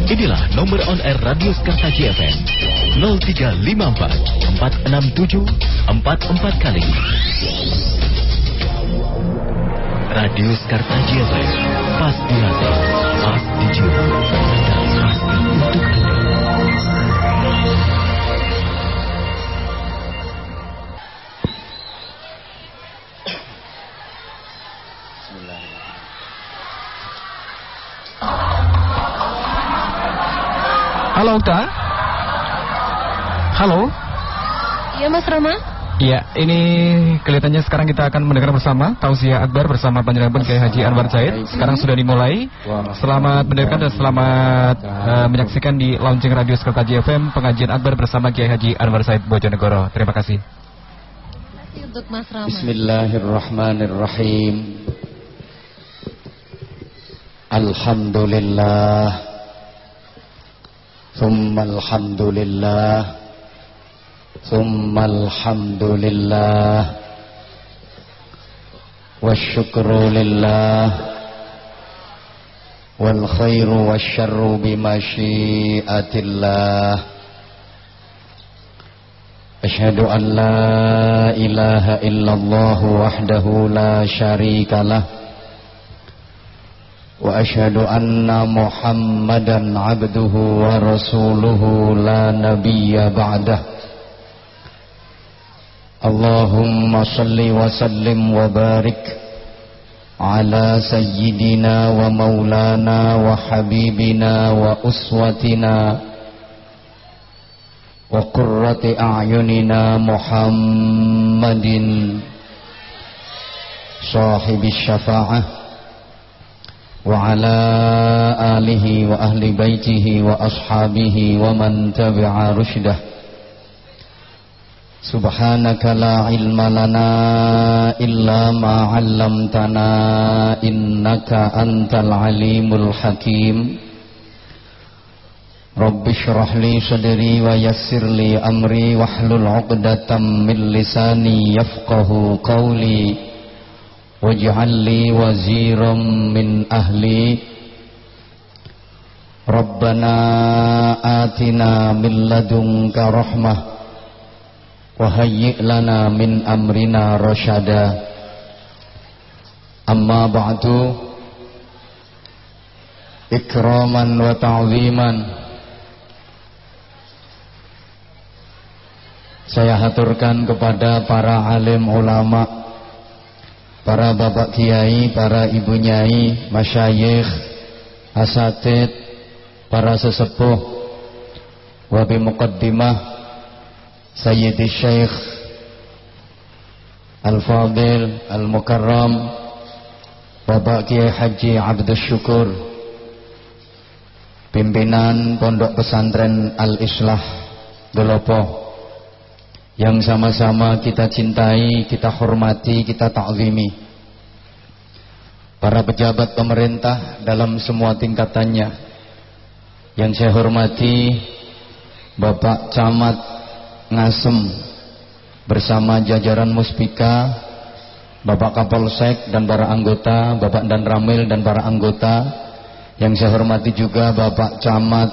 Inilah nomor on air Radio Skartaji FM 0354 467 44 kali. Radio Skartaji FM, pas di hati, pas di jiwa, dan pasti untuk Anda. Halo Okta. Halo. Iya Mas Rama. Iya, ini kelihatannya sekarang kita akan mendengar bersama Tausiah Akbar bersama Panjenengan Kiai Haji Anwar Said. Sekarang sudah dimulai. Selamat mendengarkan dan selamat menyaksikan di launching Radio Skartaji FM pengajian Akbar bersama Kiai Haji Anwar Said Bojonegoro. Terima kasih. Terima kasih untuk Mas Rama. Bismillahirrahmanirrahim. Alhamdulillah. Tsummal hamdulillah. Tsummal hamdulillah. Wasyukru lillah. Wal khairu wasyarru bimasyiatillah. Asyhadu an la ilaha illallah wahdahu la syarikalah. Wa asyhadu anna Muhammadan abduhu wa rasuluhu la nabiyya ba'dah. Allahumma salli wa sallim wa barik ala sayyidina wa maulana wa habibina wa uswatina wa qurrati a'yunina Muhammadin sahibis syafa'ah wa ala alihi wa ahli baitihi wa ashabihi wa man tabi'a rusydah. Subhanaka la ilma lana illa ma 'allamtana innaka antal alimul hakim. Rabbi shrah li sadri wa yassir li amri wahlul 'uqdatam min lisani yafqahu qawli. Waj'al li waziran min ahli. Rabbana atina min ladunka rahmah wa hayyi' lana min amrina rasyada. Amma ba'du. Ikraman wa ta'ziman, saya haturkan kepada para alim ulama, para bapak kiai, para ibu nyai, masyayikh, asatid, para sesepuh, wa bi muqaddimah Sayyidi Syekh Al-Fadil Al-Mukarram Bapak Kiai Haji Abdus Syukur, pimpinan Pondok Pesantren Al-Islah Gelopo, yang sama-sama kita cintai, kita hormati, kita ta'zimi. Para pejabat pemerintah dalam semua tingkatannya, yang saya hormati Bapak Camat Ngasem bersama jajaran Muspika, Bapak Kapolsek dan para anggota, Bapak Dan Ramil dan para anggota. Yang saya hormati juga Bapak Camat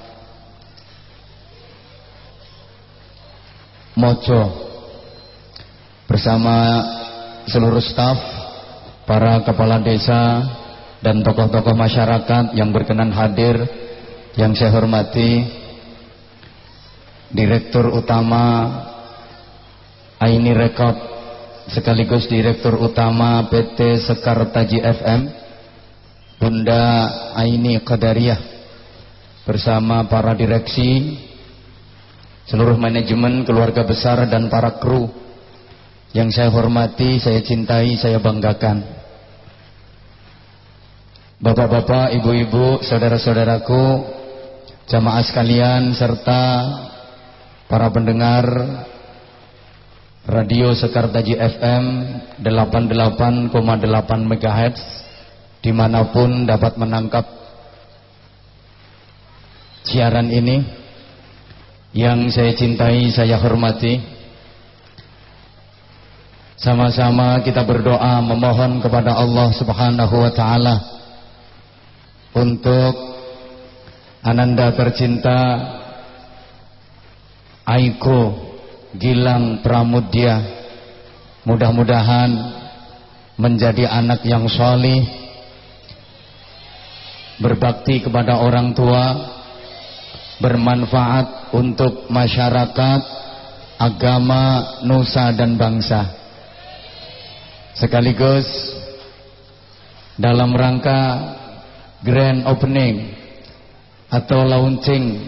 Mojo bersama seluruh staf, para kepala desa dan tokoh-tokoh masyarakat yang berkenan hadir. Yang saya hormati Direktur Utama Aini Rekod sekaligus Direktur Utama PT Sekartaji FM Bunda Aini Qadariyah bersama para direksi, seluruh manajemen, keluarga besar dan para kru yang saya hormati, saya cintai, saya banggakan. Bapak-bapak, ibu-ibu, saudara-saudaraku, jamaah sekalian serta para pendengar Radio Sekartaji FM 88,8 MHz dimanapun dapat menangkap siaran ini, yang saya cintai, saya hormati. Sama-sama kita berdoa memohon kepada Allah Subhanahu wa taala untuk Ananda tercinta Aiko Gilang Pramudya, mudah-mudahan menjadi anak yang solih, berbakti kepada orang tua, bermanfaat untuk masyarakat, agama, nusa dan bangsa. Sekaligus dalam rangka grand opening atau launching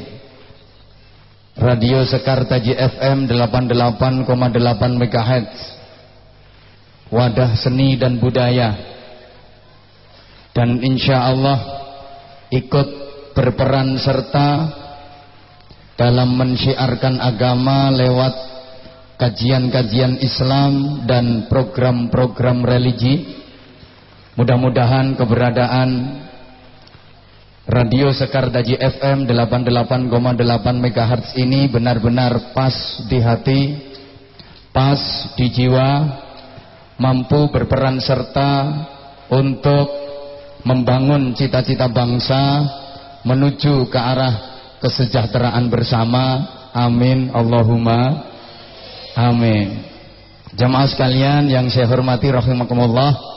Radio Sekar Taji FM 88,8 MHz, wadah seni dan budaya, dan insya Allah ikut berperan serta dalam mensyiarkan agama lewat kajian-kajian Islam dan program-program religi. Mudah-mudahan keberadaan Radio Sekar Taji FM 88,8 MHz ini benar-benar pas di hati, pas di jiwa, mampu berperan serta untuk membangun cita-cita bangsa menuju ke arah kesejahteraan bersama. Amin Allahumma amin. Jamaah sekalian yang saya hormati rahimakumullah,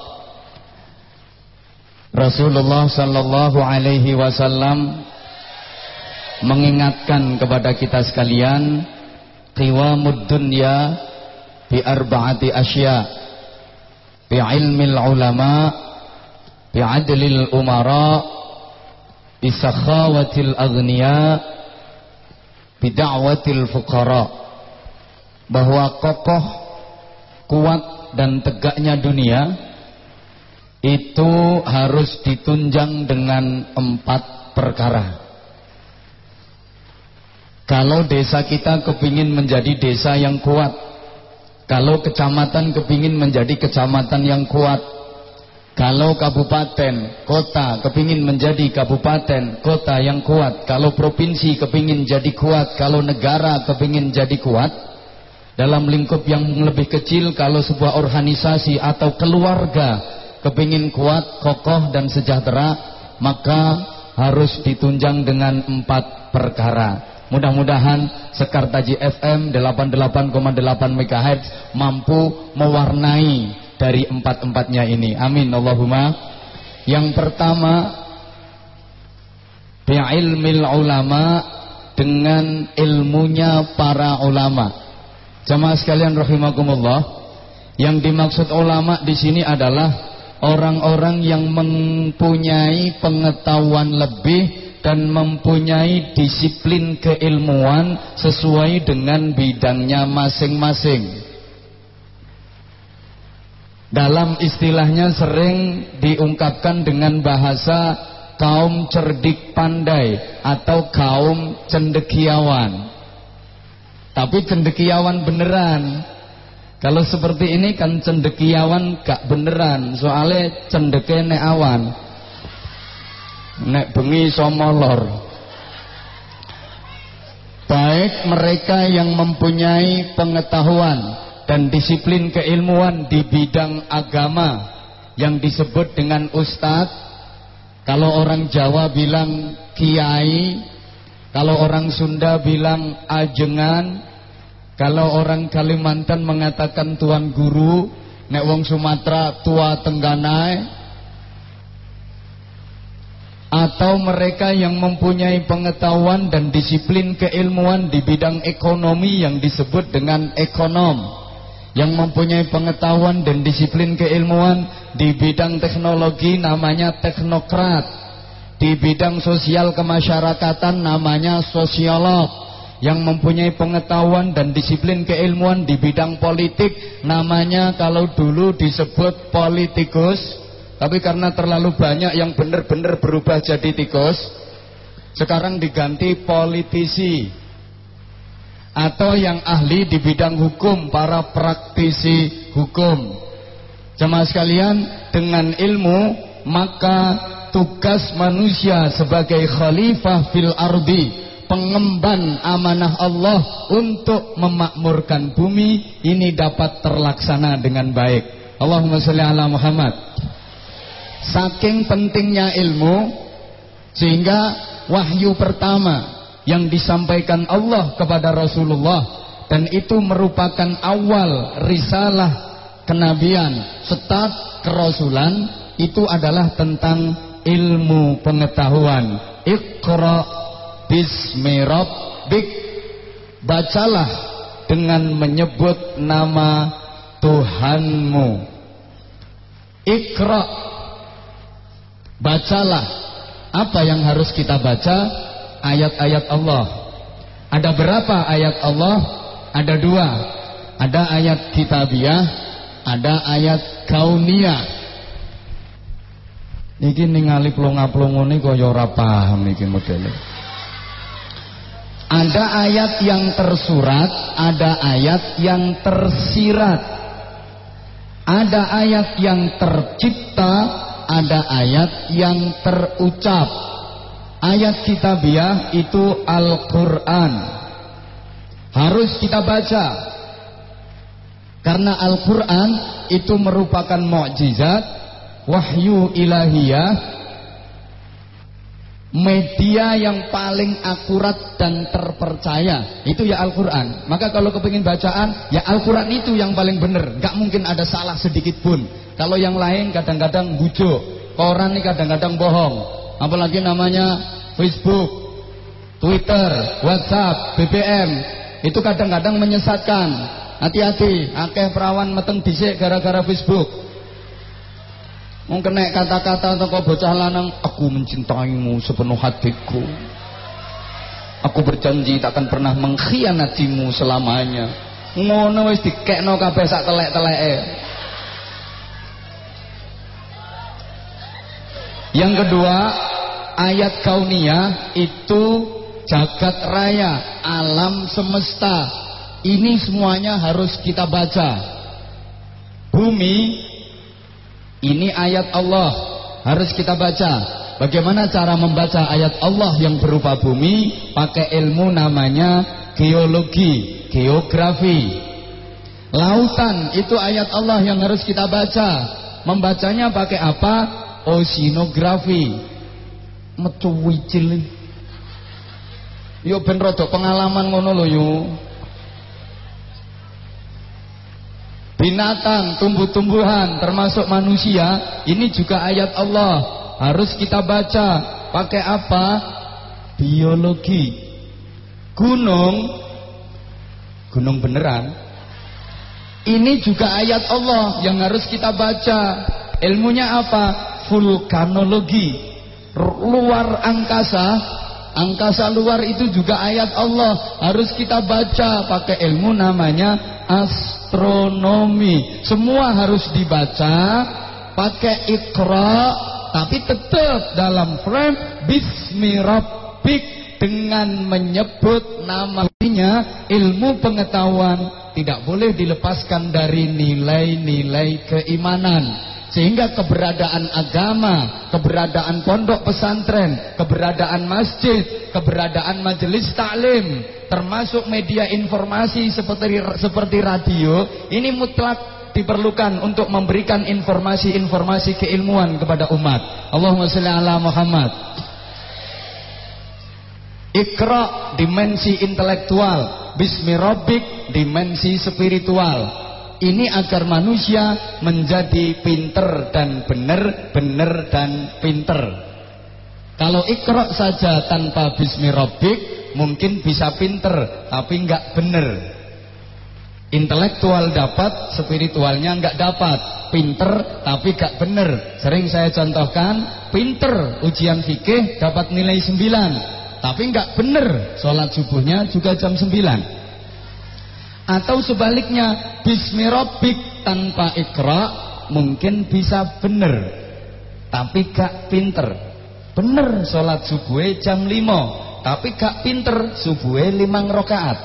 Rasulullah sallallahu alaihi wasallam mengingatkan kepada kita sekalian, qiwamud dunya bi arba'ati asya, bi ilmil ulama, bi adlil umara, bi sakhawatil aghniya, bi da'watil fuqara. Bahwa kokoh, kuat dan tegaknya dunia itu harus ditunjang dengan 4 perkara. Kalau desa kita kepingin menjadi desa yang kuat, kalau kecamatan kepingin menjadi kecamatan yang kuat, kalau kabupaten, kota kepingin menjadi kabupaten, kota yang kuat, kalau provinsi kepingin jadi kuat, kalau negara kepingin jadi kuat, dalam lingkup yang lebih kecil kalau sebuah organisasi atau keluarga kepingin kuat, kokoh dan sejahtera, maka harus ditunjang dengan 4 perkara. Mudah-mudahan Sekar Taji FM 88,8 MHz mampu mewarnai dari 4-4-nya ini. Amin Allahumma. Yang pertama, bi'ilmil ulama, dengan ilmunya para ulama. Jamaah sekalian rahimakumullah, yang dimaksud ulama di sini adalah orang-orang yang mempunyai pengetahuan lebih dan mempunyai disiplin keilmuan sesuai dengan bidangnya masing-masing. Dalam istilahnya sering diungkapkan dengan bahasa kaum cerdik pandai atau kaum cendekiawan. Tapi cendekiawan beneran. Kalau seperti ini kan cendekiawan gak beneran, soalnya cendeke nek awan, nek bengi somolor. Baik mereka yang mempunyai pengetahuan dan disiplin keilmuan di bidang agama yang disebut dengan ustadz, kalau orang Jawa bilang kiai, kalau orang Sunda bilang ajengan, kalau orang Kalimantan mengatakan tuan guru, nek wong Sumatera tua tengganai, atau mereka yang mempunyai pengetahuan dan disiplin keilmuan di bidang ekonomi yang disebut dengan ekonom, yang mempunyai pengetahuan dan disiplin keilmuan di bidang teknologi namanya teknokrat, di bidang sosial kemasyarakatan namanya sosiolog, yang mempunyai pengetahuan dan disiplin keilmuan di bidang politik namanya kalau dulu disebut politikus, tapi karena terlalu banyak yang benar-benar berubah jadi tikus, sekarang diganti politisi. Atau yang ahli di bidang hukum, para praktisi hukum. Jemaah sekalian, dengan ilmu maka tugas manusia sebagai khalifah fil ardi, pengemban amanah Allah untuk memakmurkan bumi ini dapat terlaksana dengan baik. Allahumma sholli ala Muhammad. Saking pentingnya ilmu, sehingga wahyu pertama yang disampaikan Allah kepada Rasulullah, dan itu merupakan awal risalah kenabian, start kerasulan. Itu adalah tentang ilmu pengetahuan. Iqra bismi rabbik, bacalah dengan menyebut nama Tuhanmu. Iqra, bacalah. Apa yang harus kita baca? Ayat-ayat Allah. Ada berapa ayat Allah? Ada 2. Ada ayat kitabiah, ada ayat kauniyah. Niki ningali plonga-plongone kaya ora paham iki modele. Ada ayat yang tersurat, ada ayat yang tersirat. Ada ayat yang tercipta, ada ayat yang terucap. Ayat kitabiah itu Al-Quran, harus kita baca, karena Al-Quran itu merupakan mukjizat, wahyu ilahiyah, media yang paling akurat dan terpercaya. Itu ya Al-Quran. Maka kalau kepingin bacaan, ya Al-Quran itu yang paling benar. Gak mungkin ada salah sedikit pun. Kalau yang lain kadang-kadang bujuk, koran ini kadang-kadang bohong. Apalagi namanya Facebook, Twitter, WhatsApp, BBM, itu kadang-kadang menyesatkan. Hati-hati, akeh perawan meteng dhisik gara-gara Facebook. Mungkin nek kata-kata teko bocah lanang, aku mencintaimu sepenuh hatiku, aku berjanji tak akan pernah mengkhianatimu selamanya. Ngono wis dikekno kabeh sak telek-teleke. Yang kedua, ayat kauniyah itu jagat raya, alam semesta. Ini semuanya harus kita baca. Bumi, ini ayat Allah, harus kita baca. Bagaimana cara membaca ayat Allah yang berupa bumi? Pakai ilmu namanya geologi, geografi. Lautan, itu ayat Allah yang harus kita baca. Membacanya pakai apa? Oceanografi. Metu wicil. Yo ben rada pengalaman ngono lho yo. Binatang, tumbuh-tumbuhan, termasuk manusia, ini juga ayat Allah, harus kita baca. Pakai apa? Biologi. Gunung beneran, ini juga ayat Allah yang harus kita baca. Ilmunya apa? Vulkanologi. Luar angkasa luar itu juga ayat Allah, harus kita baca. Pakai ilmu namanya astronomi. Semua harus dibaca pakai Iqra, tapi tetap dalam frame bismi rabbik, dengan menyebut namanya. Ilmu pengetahuan tidak boleh dilepaskan dari nilai-nilai keimanan. Sehingga keberadaan agama, keberadaan pondok pesantren, keberadaan masjid, keberadaan majelis taklim, termasuk media informasi seperti radio, ini mutlak diperlukan untuk memberikan informasi-informasi keilmuan kepada umat. Allahumma sholli ala Muhammad. Iqra, dimensi intelektual. Bismi rabbik, dimensi spiritual. Ini agar manusia menjadi pinter dan benar, benar dan pinter. Kalau Iqra saja tanpa bismi rabbik, mungkin bisa pinter tapi enggak benar. Intelektual dapat, spiritualnya enggak dapat. Pinter tapi enggak benar. Sering saya contohkan, pinter ujian fikih dapat nilai 9, tapi enggak benar, sholat subuhnya juga jam 9. Atau sebaliknya, bismi rabbik tanpa Iqra mungkin bisa bener tapi gak pinter. Bener sholat subuh jam 5, tapi gak pinter subuh 5 rakaat.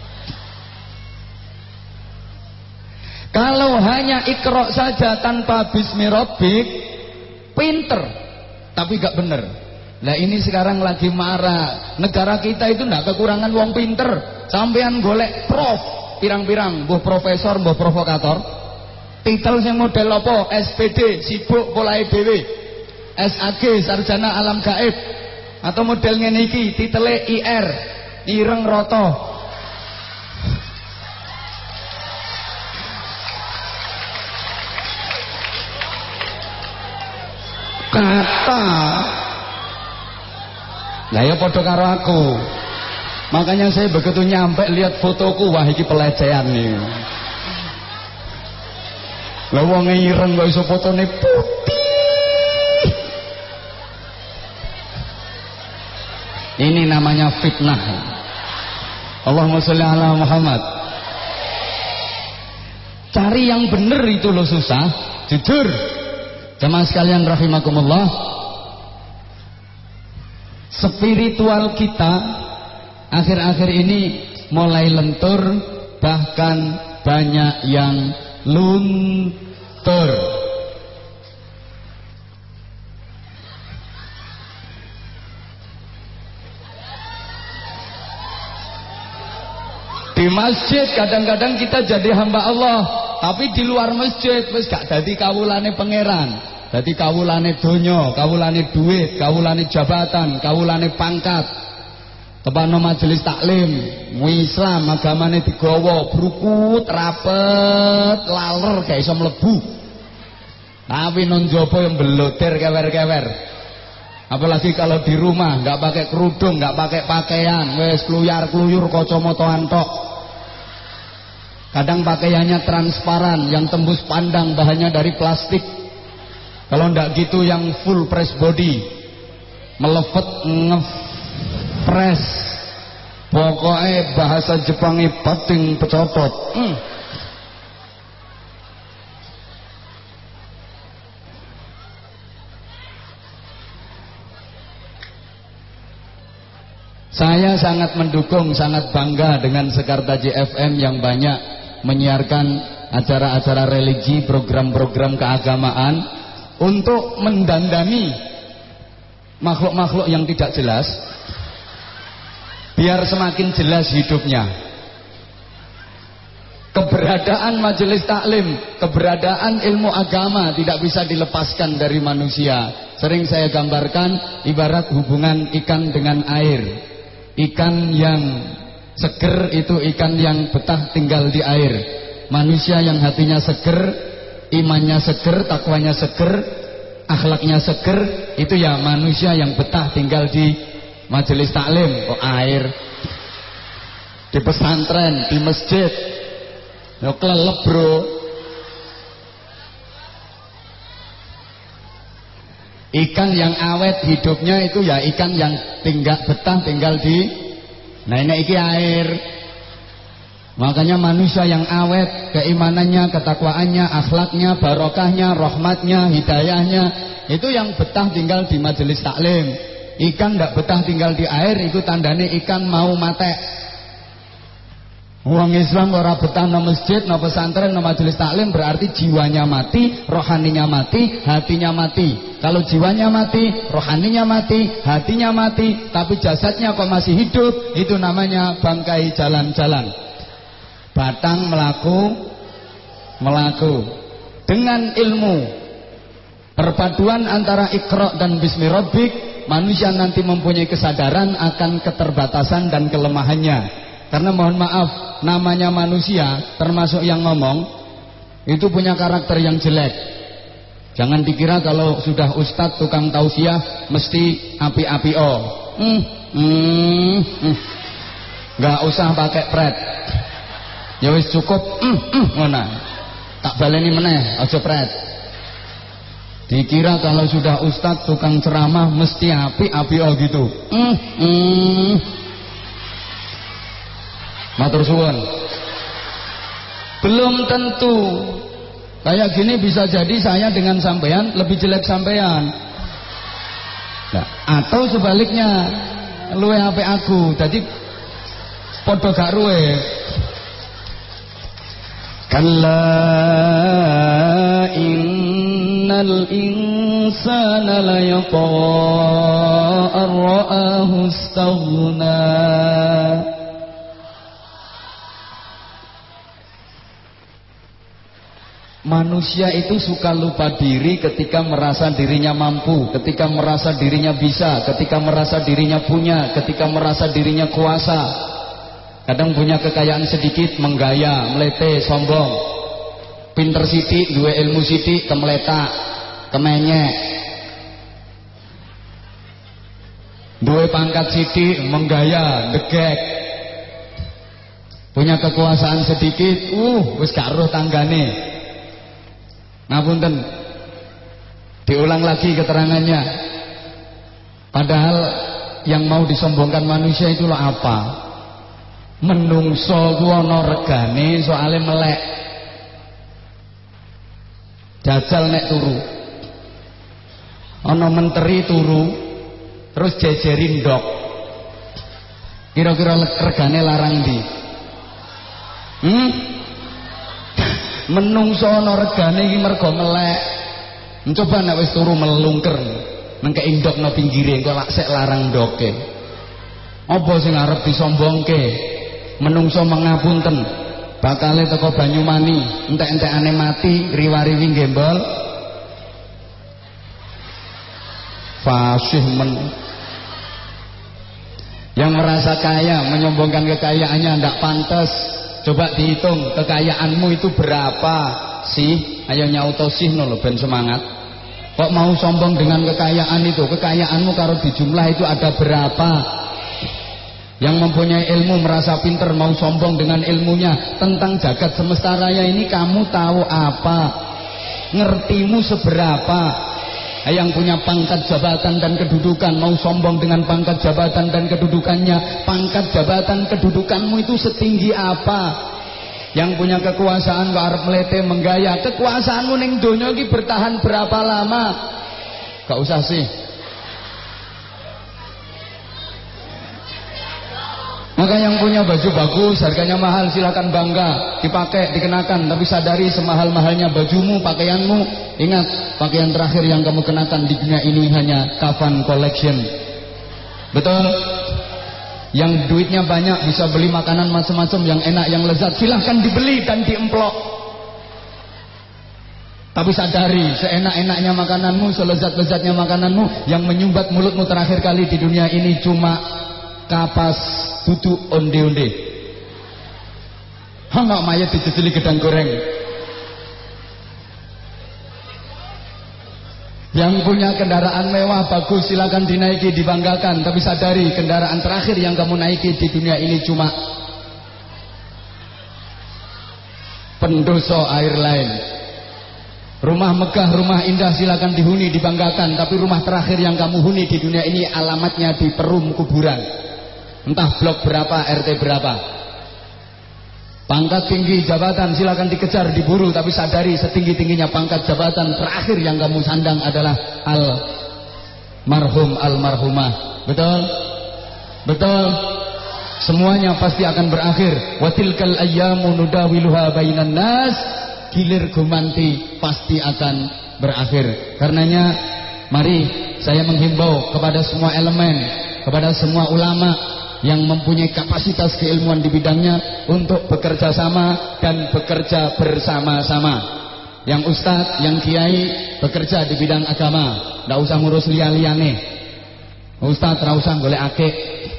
Kalau hanya Iqra saja tanpa bismi rabbik, pinter tapi gak bener. Nah ini sekarang lagi marah. Negara kita itu ndak kekurangan wong pinter. Sampean golek prof pirang-pirang, mbuh profesor, mbuh provokator. Titel yang model apa? SPD, sibuk polahe dhewe. SAG, sarjana alam gaib. Atau model ngene iki, titele IR, ireng roto. Kata. Lah ya padha karo aku. Makanya saya begitu nyampe lihat fotoku, wah iki pelecehan nih. Lah wong ireng kok iso fotone putih. Ini namanya fitnah. Allahumma sholli ala Muhammad. Cari yang benar itu loh susah. Jujur. Jemaah sekalian rahimakumullah. Spiritual kita akhir-akhir ini mulai lentur, bahkan banyak yang luntur. Di masjid kadang-kadang kita jadi hamba Allah, tapi di luar masjid wis gak dadi kawulane pangeran, dadi kawulane donya, kawulane duit, kawulane jabatan, kawulane pangkat. Tepano majelis taklim, Islam agamane digawa brukut, rapet, laler gak iso mlebu. Tapi non jopo yang belotir kewer-kewer. Apalagi kalau di rumah nggak pakai kerudung, nggak pakai pakaian, wes kluyar-kluyur kacamataan tok. Kadang pakaiannya transparan, yang tembus pandang bahannya dari plastik. Kalau ndak gitu yang full press body, melevet ngepres. Pokoknya bahasa Jepangnya pating pecopot. Saya sangat mendukung, sangat bangga dengan Sekartaji FM yang banyak menyiarkan acara-acara religi, program-program keagamaan untuk mendandani makhluk-makhluk yang tidak jelas, biar semakin jelas hidupnya. Keberadaan majelis taklim, keberadaan ilmu agama tidak bisa dilepaskan dari manusia. Sering saya gambarkan ibarat hubungan ikan dengan air. Ikan yang seger itu ikan yang betah tinggal di air. Manusia yang hatinya seger, imannya seger, takwanya seger, akhlaknya seger, itu ya manusia yang betah tinggal di majelis taklim. Oh, air di pesantren, di masjid, yo kelelep bro. Ikan yang awet hidupnya itu ya ikan yang betah tinggal di, nah ini iki air. Makanya manusia yang awet, keimanannya, ketakwaannya, akhlaknya, barokahnya, rahmatnya, hidayahnya, itu yang betah tinggal di majelis taklim. Ikan ndak betah tinggal di air, itu tandane ikan mau mate. Wong Islam ora betah no masjid, no pesantren, no majelis taklim, berarti jiwanya mati, rohaninya mati, hatinya mati. Kalau jiwanya mati, rohaninya mati, hatinya mati, tapi jasadnya kok masih hidup, itu namanya bangkai jalan-jalan. Batang melaku. Dengan ilmu perpaduan antara Iqra dan Bismi Rabbik, manusia nanti mempunyai kesadaran akan keterbatasan dan kelemahannya. Karena mohon maaf, namanya manusia, termasuk yang ngomong, itu punya karakter yang jelek. Jangan dikira kalau sudah ustadz tukang tausiah mesti api-api-o. Nggak usah pakai pret. Ya wis cukup. Ngono. Tak baleni meneh, aja pret. Dikira kalau sudah ustadz tukang ceramah mesti api-api-o gitu. Matur suwun. Belum tentu. Kayak gini bisa jadi saya dengan sampean lebih jelek sampean. Nah, atau sebaliknya, luwe apik aku. Jadi padha gak ruwe. Kalla innal insana la yatgha ar-ra'ahu istaghna. Manusia itu suka lupa diri ketika merasa dirinya mampu, ketika merasa dirinya bisa, ketika merasa dirinya punya, ketika merasa dirinya kuasa. Kadang punya kekayaan sedikit, menggaya, melete, sombong. Pinter sidik, duwe ilmu sidik, kemeletak, kemenyek. Duwe pangkat sidik, menggaya, degek. Punya kekuasaan sedikit, wis gak roh tanggane. Ngapunten, diulang lagi keterangannya. Padahal yang mau disombongkan manusia itu loh apa? Menungso ku ana regane soale melek. Jajal nek turu. Ana menteri turu terus jejerin ndok. Kira-kira regane larang ndi? Menungso ana regane iki mergo melek. Coba nek wis turu melungker nang keindok nang pinggire engko lak sek larang ndoke. Apa sing arep disombongke? Menungso mengapunten. Bakale teko Banyumani, entek-entekane mati, riwariwi gembol. Fasih men. Yang merasa kaya menyombongkan kekayaannya ndak pantas. Coba dihitung kekayaanmu itu berapa sih? Ayo nyauto sih lho ben semangat. Kok mau sombong dengan kekayaan itu? Kekayaanmu kalau dijumlah itu ada berapa? Yang mempunyai ilmu merasa pinter mau sombong dengan ilmunya tentang jagat semesta raya ini, kamu tahu apa? Ngertimu seberapa? Yang punya pangkat jabatan dan kedudukan mau sombong dengan pangkat jabatan dan kedudukannya. Pangkat jabatan kedudukanmu itu setinggi apa? Yang punya kekuasaan kok arep melete menggaya. Kekuasaanmu ning donya iki bertahan berapa lama? Gak usah sih. Maka yang punya baju bagus, harganya mahal, silakan bangga, dipakai, dikenakan. Tapi sadari semahal-mahalnya bajumu, pakaianmu, ingat pakaian terakhir yang kamu kenakan di dunia ini hanya kafan collection. Betul? Yang duitnya banyak bisa beli makanan macam-macam yang enak, yang lezat, silahkan dibeli dan diemplok. Tapi sadari, seenak-enaknya makananmu, selezat-lezatnya makananmu, yang menyumbat mulutmu terakhir kali di dunia ini cuma kapas duduk onde-onde. Hangak mayat dijejeli gedang goreng. Yang punya kendaraan mewah bagus silakan dinaiki, dibanggakan. Tapi sadari kendaraan terakhir yang kamu naiki di dunia ini cuma pendoso airline. Rumah megah, rumah indah silakan dihuni, dibanggakan. Tapi rumah terakhir yang kamu huni di dunia ini alamatnya di Perum kuburan. Entah blok berapa, RT berapa. Pangkat tinggi jabatan silakan dikejar, diburu. Tapi sadari setinggi-tingginya pangkat jabatan terakhir yang kamu sandang adalah almarhum, almarhumah. Betul? Betul? Semuanya pasti akan berakhir. Watilkal ayyamu nudawiluha bainan nas. Gilir gumanti pasti akan berakhir. Karenanya mari saya menghimbau kepada semua elemen, kepada semua ulama yang mempunyai kapasitas keilmuan di bidangnya untuk bekerja sama dan bekerja bersama-sama. Yang ustadz, yang kiai bekerja di bidang agama, ndak usah ngurus liya-liyane. Ustadz ra usah golek akik.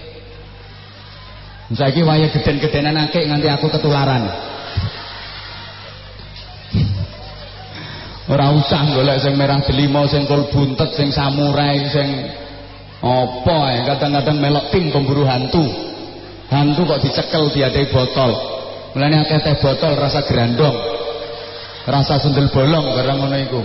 Saiki waya geden-gedenan akik nganti aku ketularan. Ora usah golek sing merah delima, sing kul buntet, sing samurai, sing apa ya, kadang-kadang melok tim pemburu hantu. Hantu kok dicekel diadai botol. Mulane akeh teh botol rasa grandong, rasa sundel bolong barang ngono iku.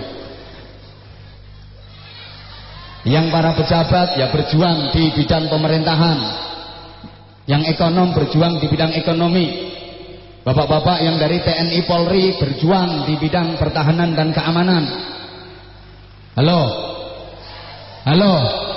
Yang para pejabat ya berjuang di bidang pemerintahan. Yang ekonom berjuang di bidang ekonomi. Bapak-bapak yang dari TNI Polri berjuang di bidang pertahanan dan keamanan. Halo. Halo.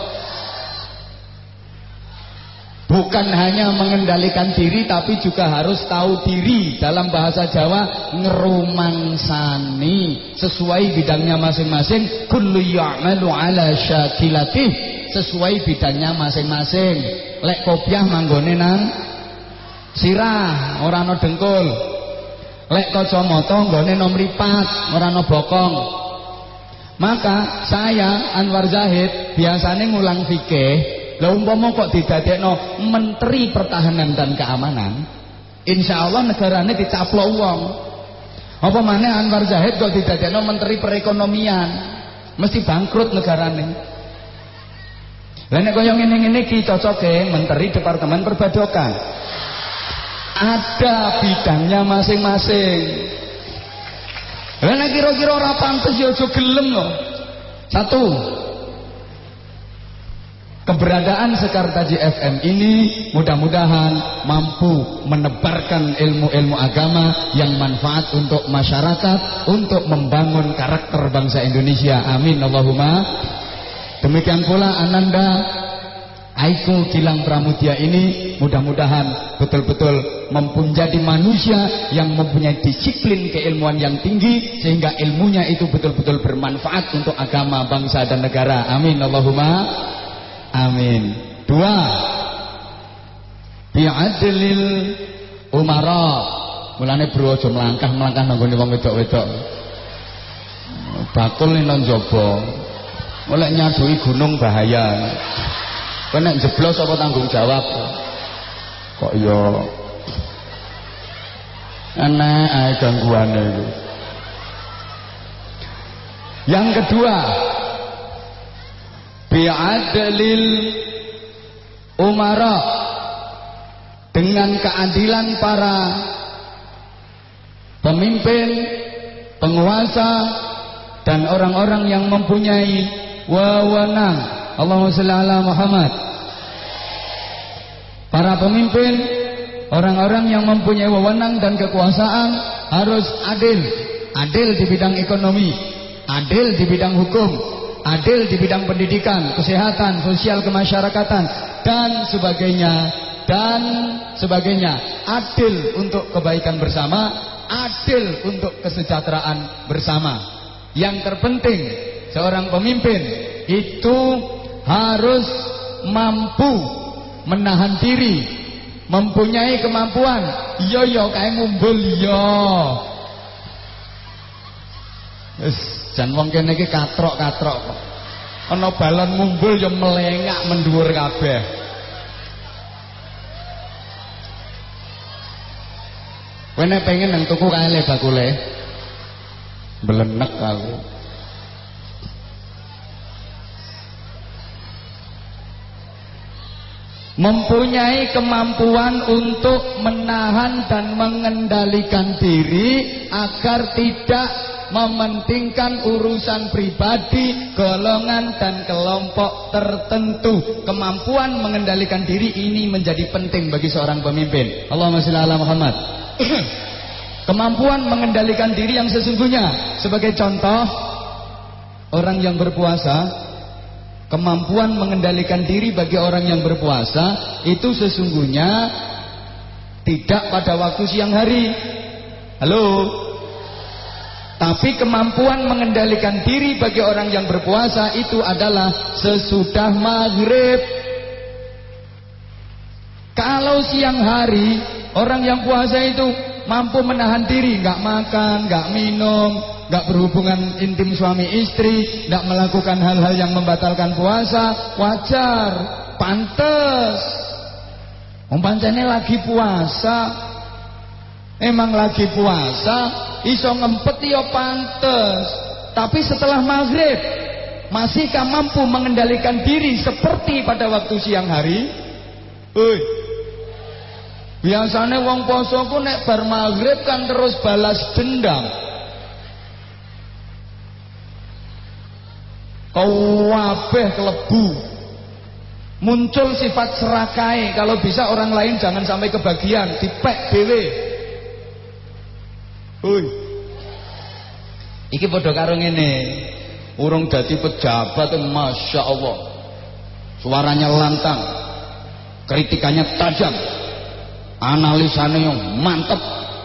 Bukan hanya mengendalikan diri tapi juga harus tahu diri. Dalam bahasa Jawa ngerumangsani sesuai bidangnya masing-masing. Kullu ya'malu ala syakilatih, sesuai bidangnya masing-masing. Lek kopiah manggone nang sirah, ora ana dengkul. Lek kacamata nggone nom mripat, ora ana bokong. Maka saya Anwar Zahid biasanya ngulang fikih. Lah umpama kok didadekno Menteri Pertahanan dan Keamanan, insya Allah negarane dicaplok wong. Apa maneh Anwar Zahid kok didadekno Menteri Perekonomian, mesti bangkrut negarane. Lah nek kaya ngene-ngene iki cocoke Menteri Departemen Perbadokan. Ada bidangnya masing-masing. Lah nek kira-kira ora pantes ya aja gelem lho. Satu, keberadaan Sekar Taji FM ini mudah-mudahan mampu menebarkan ilmu-ilmu agama yang manfaat untuk masyarakat, untuk membangun karakter bangsa Indonesia. Amin Allahumma. Demikian pula Ananda Aiku Gilang Pramudia ini mudah-mudahan betul-betul menjadi manusia yang mempunyai disiplin keilmuan yang tinggi, sehingga ilmunya itu betul-betul bermanfaat untuk agama, bangsa dan negara. Amin Allahumma amin. Dua, bi'adlil umara. Mulane bro aja melangkah-melangkah nang gone wong wedok-wedok. Bakul ning nang njaba. Oleh nyadui gunung bahaya. Kowe nek jeblos apa tanggung jawab? Kok ya aneh ae gangguane itu. Yang kedua, bi'adlil umara, dengan keadilan para pemimpin, penguasa dan orang-orang yang mempunyai wewenang. Allahumma shalli ala Muhammad. Para pemimpin, orang-orang yang mempunyai wewenang dan kekuasaan harus adil. Adil di bidang ekonomi, adil di bidang hukum, adil di bidang pendidikan, kesehatan, sosial kemasyarakatan dan sebagainya. Adil untuk kebaikan bersama, adil untuk kesejahteraan bersama. Yang terpenting, seorang pemimpin itu harus mampu menahan diri, mempunyai kemampuan. Iya kayak ngumbul ya. Wis jan wong kene iki katrok-katrok. Ana balon ngumbul ya melengak mendhuwur kabeh. Kowe nek pengen nang tuku kae le bakule. Belenek aku. Mempunyai kemampuan untuk menahan dan mengendalikan diri agar tidak mementingkan urusan pribadi, golongan dan kelompok tertentu. Kemampuan mengendalikan diri ini menjadi penting bagi seorang pemimpin. Allahumma shalli ala Muhammad. Kemampuan mengendalikan diri yang sesungguhnya, sebagai contoh orang yang berpuasa. Kemampuan mengendalikan diri bagi orang yang berpuasa itu sesungguhnya tidak pada waktu siang hari. Halo. Tapi kemampuan mengendalikan diri bagi orang yang berpuasa itu adalah sesudah maghrib. Kalau siang hari orang yang puasa itu mampu menahan diri, nggak makan, nggak minum, nggak berhubungan intim suami istri, nggak melakukan hal-hal yang membatalkan puasa, wajar, pantes. Pancene lagi puasa, emang lagi puasa, iso ngempet ya pantes. Tapi setelah maghrib, masihkah mampu mengendalikan diri seperti pada waktu siang hari? Biasanya wong poso ku nek bar maghrib kan terus balas dendam. Kabeh kelebu. Muncul sifat serakai, kalau bisa orang lain jangan sampai kebagian, dipek dhewe. Iki padha karo ngene. Urung dadi pejabat, Masya Allah, suaranya lantang, kritikannya tajam, analisanya yang mantep,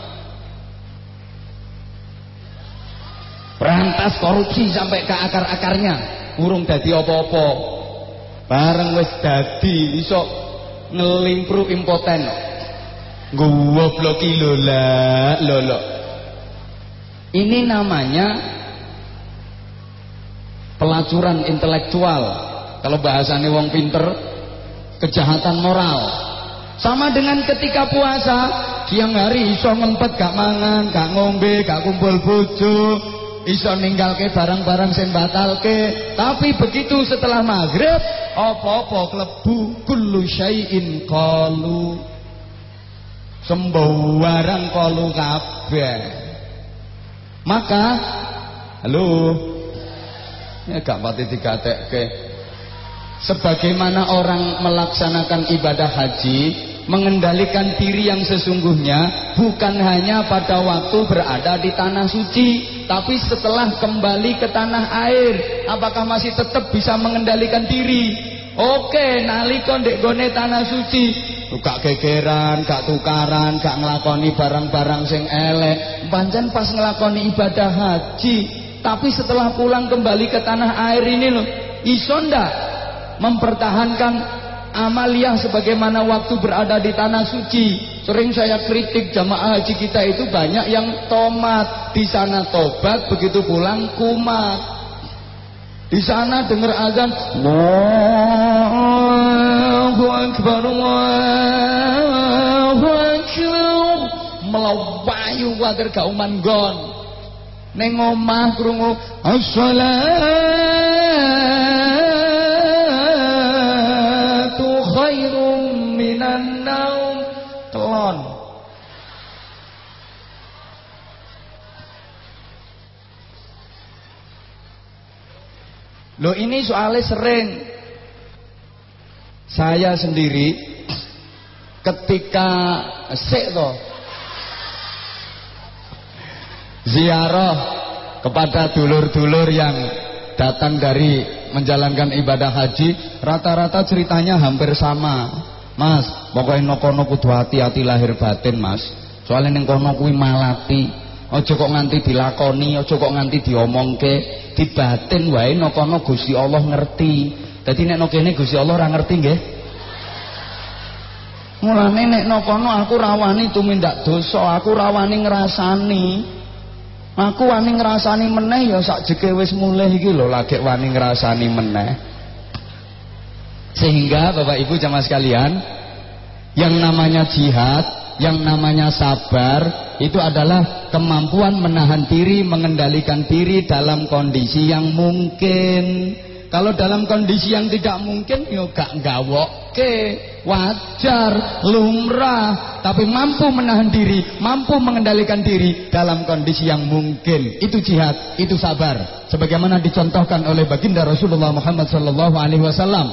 berantas korupsi sampai ke akar-akarnya. Urung dadi apa-apa, bareng wis dadi iso ngelimpru impoten, nggowoblok lola Ini namanya pelacuran intelektual. Kalau bahasanya wong pinter, kejahatan moral. Sama dengan ketika puasa, siang hari iso ngempet gak mangan, gak ngombe, gak kumpul bojo, iso ninggalke barang-barang sing batalke. Tapi begitu setelah maghrib, apa-apa klebu kullu syai'in qalu. Sembarang qalu kabeh. Maka halo, ya gak pati digatekke. Sebagaimana orang melaksanakan ibadah haji, mengendalikan diri yang sesungguhnya bukan hanya pada waktu berada di tanah suci, tapi setelah kembali ke tanah air, apakah masih tetap bisa mengendalikan diri? Oke, nalika ndek gone tanah suci, gak gegeran, gak tukaran, gak nglakoni barang-barang sing elek, pancen pas nglakoni ibadah haji. Tapi setelah pulang kembali ke tanah air ini loh, iso ndak mempertahankan amaliyah sebagaimana waktu berada di tanah suci? Sering saya kritik jamaah haji kita itu banyak yang tomat, di sana tobat, begitu pulang kumat. Di sana dengar azan, Allahu Akbar, Allahu Akbar, melawayu agar kauman gon. Neng omah krungu as-salatu khairum minan naum, telon. Loh, ini soalnya sering saya sendiri ketika ziarah kepada dulur-dulur yang datang dari menjalankan ibadah haji, rata-rata ceritanya hampir sama. Mas, pokoknya nokono kudu hati-hati lahir batin, Mas. Soalnya ning kono kuwi malati. Aja kok nganti dilakoni, aja kok nganti diomongke, di batin wae nokono Gusti Allah ngerti. Dadi nek no kene Gusti Allah ora ngerti nggih. Mulane nek nokono aku rawani tumindak dosa, aku rawani ngrasani. Aku wani ngrasani meneh ya sak jeke wis mulih iki lho, lagi wani ngrasani meneh. Sehingga Bapak Ibu jamaah sekalian, yang namanya jihad, yang namanya sabar, itu adalah kemampuan menahan diri, mengendalikan diri dalam kondisi yang mungkin. Kalau dalam kondisi yang tidak mungkin, yo gak nggawokke, wajar, lumrah. Tapi mampu menahan diri, mampu mengendalikan diri dalam kondisi yang mungkin. Itu jihad, itu sabar. Sebagaimana dicontohkan oleh baginda Rasulullah Muhammad SAW.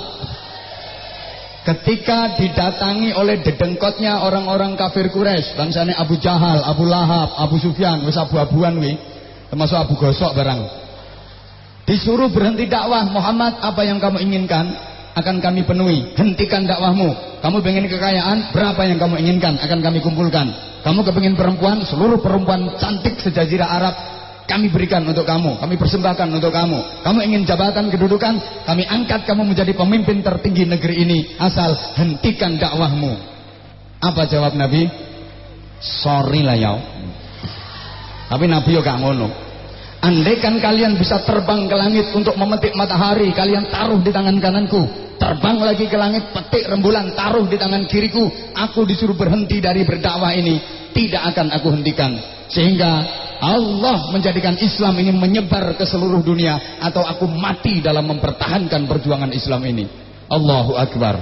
Ketika didatangi oleh dedengkotnya orang-orang kafir Quraisy, bangsane Abu Jahal, Abu Lahab, Abu Sufyan, wis abu-abuan wi, termasuk Abu Gosok barang. Disuruh berhenti dakwah. Muhammad, apa yang kamu inginkan akan kami penuhi. Hentikan dakwahmu. Kamu pengen kekayaan, berapa yang kamu inginkan akan kami kumpulkan. Kamu kepengin perempuan, seluruh perempuan cantik sejazirah Arab kami berikan untuk kamu, kami persembahkan untuk kamu. Kamu ingin jabatan kedudukan, kami angkat kamu menjadi pemimpin tertinggi negeri ini, asal hentikan dakwahmu. Apa jawab Nabi? Sorry lah ya. Tapi Nabi yo gak ngono. Andaikan kalian bisa terbang ke langit untuk memetik matahari, kalian taruh di tangan kananku. Terbang lagi ke langit, petik rembulan, taruh di tangan kiriku. Aku disuruh berhenti dari berdakwah ini, tidak akan aku hentikan. Sehingga Allah menjadikan Islam ini menyebar ke seluruh dunia, atau aku mati dalam mempertahankan perjuangan Islam ini. Allahu Akbar.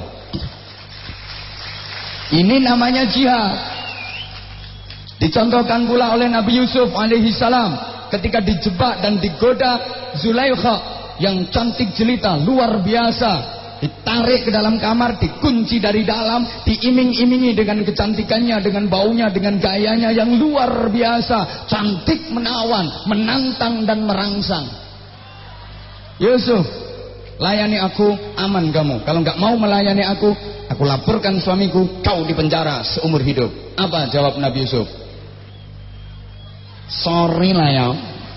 Ini namanya jihad. Dicontohkan pula oleh Nabi Yusuf alaihi salam ketika dijebak dan digoda Zulaikha yang cantik jelita luar biasa, ditarik ke dalam kamar, dikunci dari dalam, diiming-imingi dengan kecantikannya, dengan baunya, dengan gayanya yang luar biasa, cantik menawan, menantang dan merangsang. Yusuf, layani aku, aman kamu. Kalau nggak mau melayani aku laporkan suamiku, kau dipenjara seumur hidup. Apa jawab Nabi Yusuf? Sorry lah ya.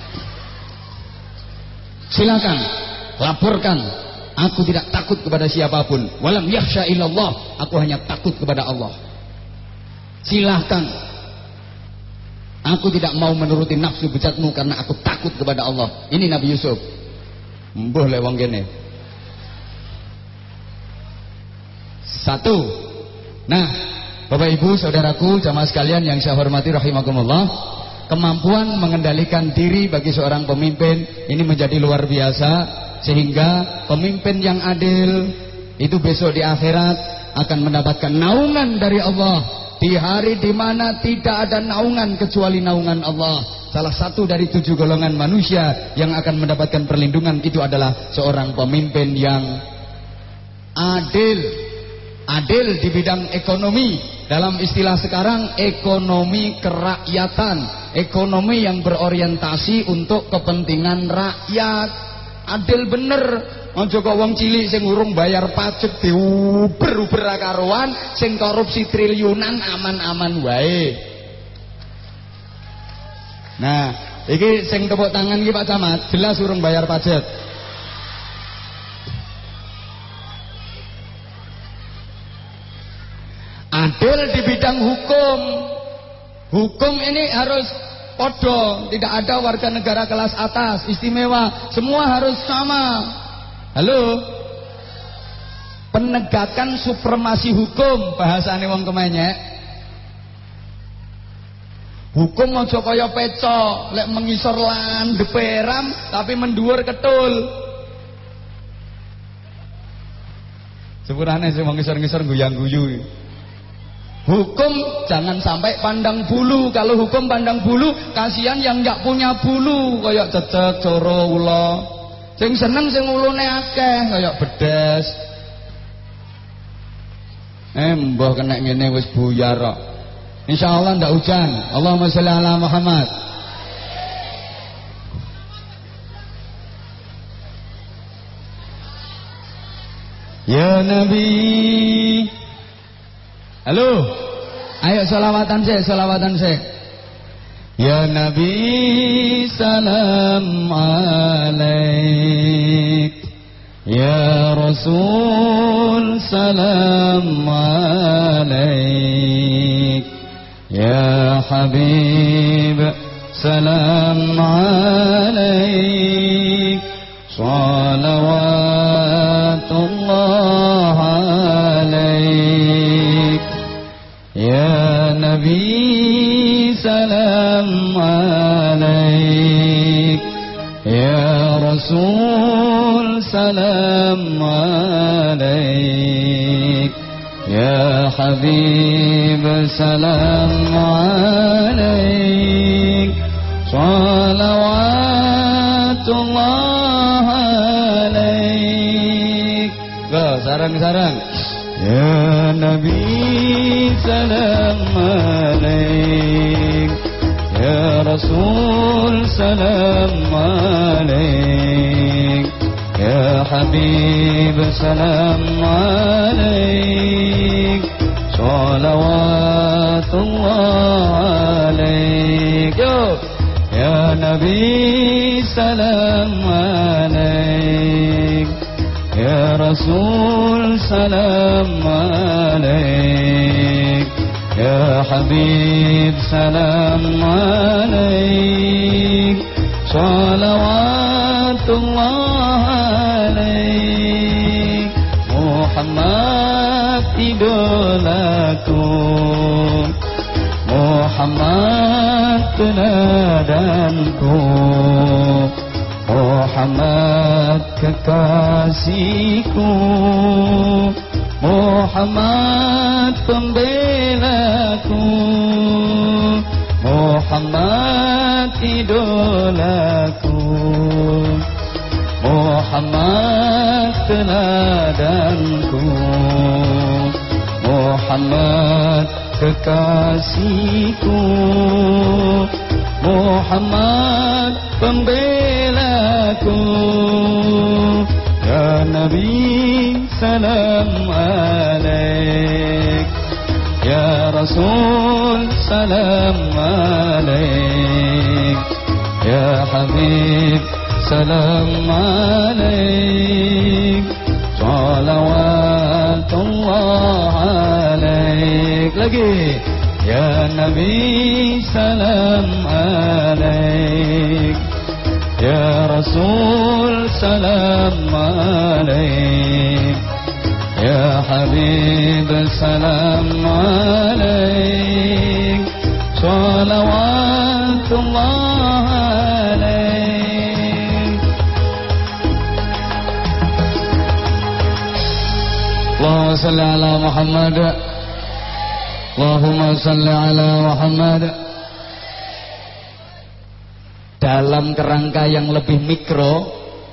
Silakan laporkan. Aku tidak takut kepada siapapun. Walam yakhsha illallah. Aku hanya takut kepada Allah. Silakan. Aku tidak mau menuruti nafsu bejatmu karena aku takut kepada Allah. Ini Nabi Yusuf. Mbuh lek wong kene. Satu. Nah, Bapak Ibu, saudaraku, jamaah sekalian yang saya hormati rahimakumullah, kemampuan mengendalikan diri bagi seorang pemimpin ini menjadi luar biasa, sehingga pemimpin yang adil itu besok di akhirat akan mendapatkan naungan dari Allah di hari di mana tidak ada naungan kecuali naungan Allah. Salah satu dari 7 golongan manusia yang akan mendapatkan perlindungan itu adalah seorang pemimpin yang adil. Adil di bidang ekonomi, dalam istilah sekarang ekonomi kerakyatan, ekonomi yang berorientasi untuk kepentingan rakyat. Adil bener. Ojo kok wong cilik sing urung bayar pajak diuber-uber karuan, sing korupsi triliunan aman-aman wae. Nah, iki sing tepuk tangan iki Pak Camat, jelas urung bayar pajak. Adil di bidang hukum. Hukum ini harus podo, tidak ada warga negara kelas atas, istimewa, semua harus sama. Halo. Penegakan supremasi hukum bahasane wong kemenyek. Hukum aja kaya pecok, lek mengisor landhepe ram tapi menduur ketul. Sepurane sing mengisor-ngisor guyang-guyu. Hukum jangan sampai pandang bulu. Kalau hukum pandang bulu, kasihan yang nggak punya bulu, kayak cecek, coro, ula. Sing seneng sing ulune akeh, kayak bedes. Mbah kena ngene wis buyar kok. Insyaallah ndak hujan. Allahumma sholli ala Muhammad. Ya Nabi. Halo. Ayo selawatan sik. Ya Nabi salam alaik. Ya Rasul salam alaik. Ya Habib salam alaik. Salawatullah alaik. Ya Nabi salam alaik. Ya Rasul salam alaik. Ya Habib salam alaik. Salawatullah alaik. Go, sarang-sarang. Ya Nabi salam alaik. Ya Rasul salam alaik. Ya Habib salam alaik. Salawatullah alaik. Yo. Ya Nabi salam alaik. Ya Rasul salam alaik. Ya Habib salam alaik. Salawatullah alaik. Muhammad idolaku, Muhammad teladanku, Muhammad kekasihku, Muhammad pembelaku, Muhammad idolaku, Muhammad teladanku, Muhammad kekasihku, Muhammad pembelaku. Ya Nabi salam alaik. Ya Rasul salam alaik. Ya Habib salam alaik. Salawatullah alaik. Lagi. Ya Nabi salam alaik, Ya Rasul salam alaik, Ya Habib salam alaik, salawatullah alaik. Allahumma salli ala Muhammad, Allahumma salli ala Muhammad. Dalam kerangka yang lebih mikro,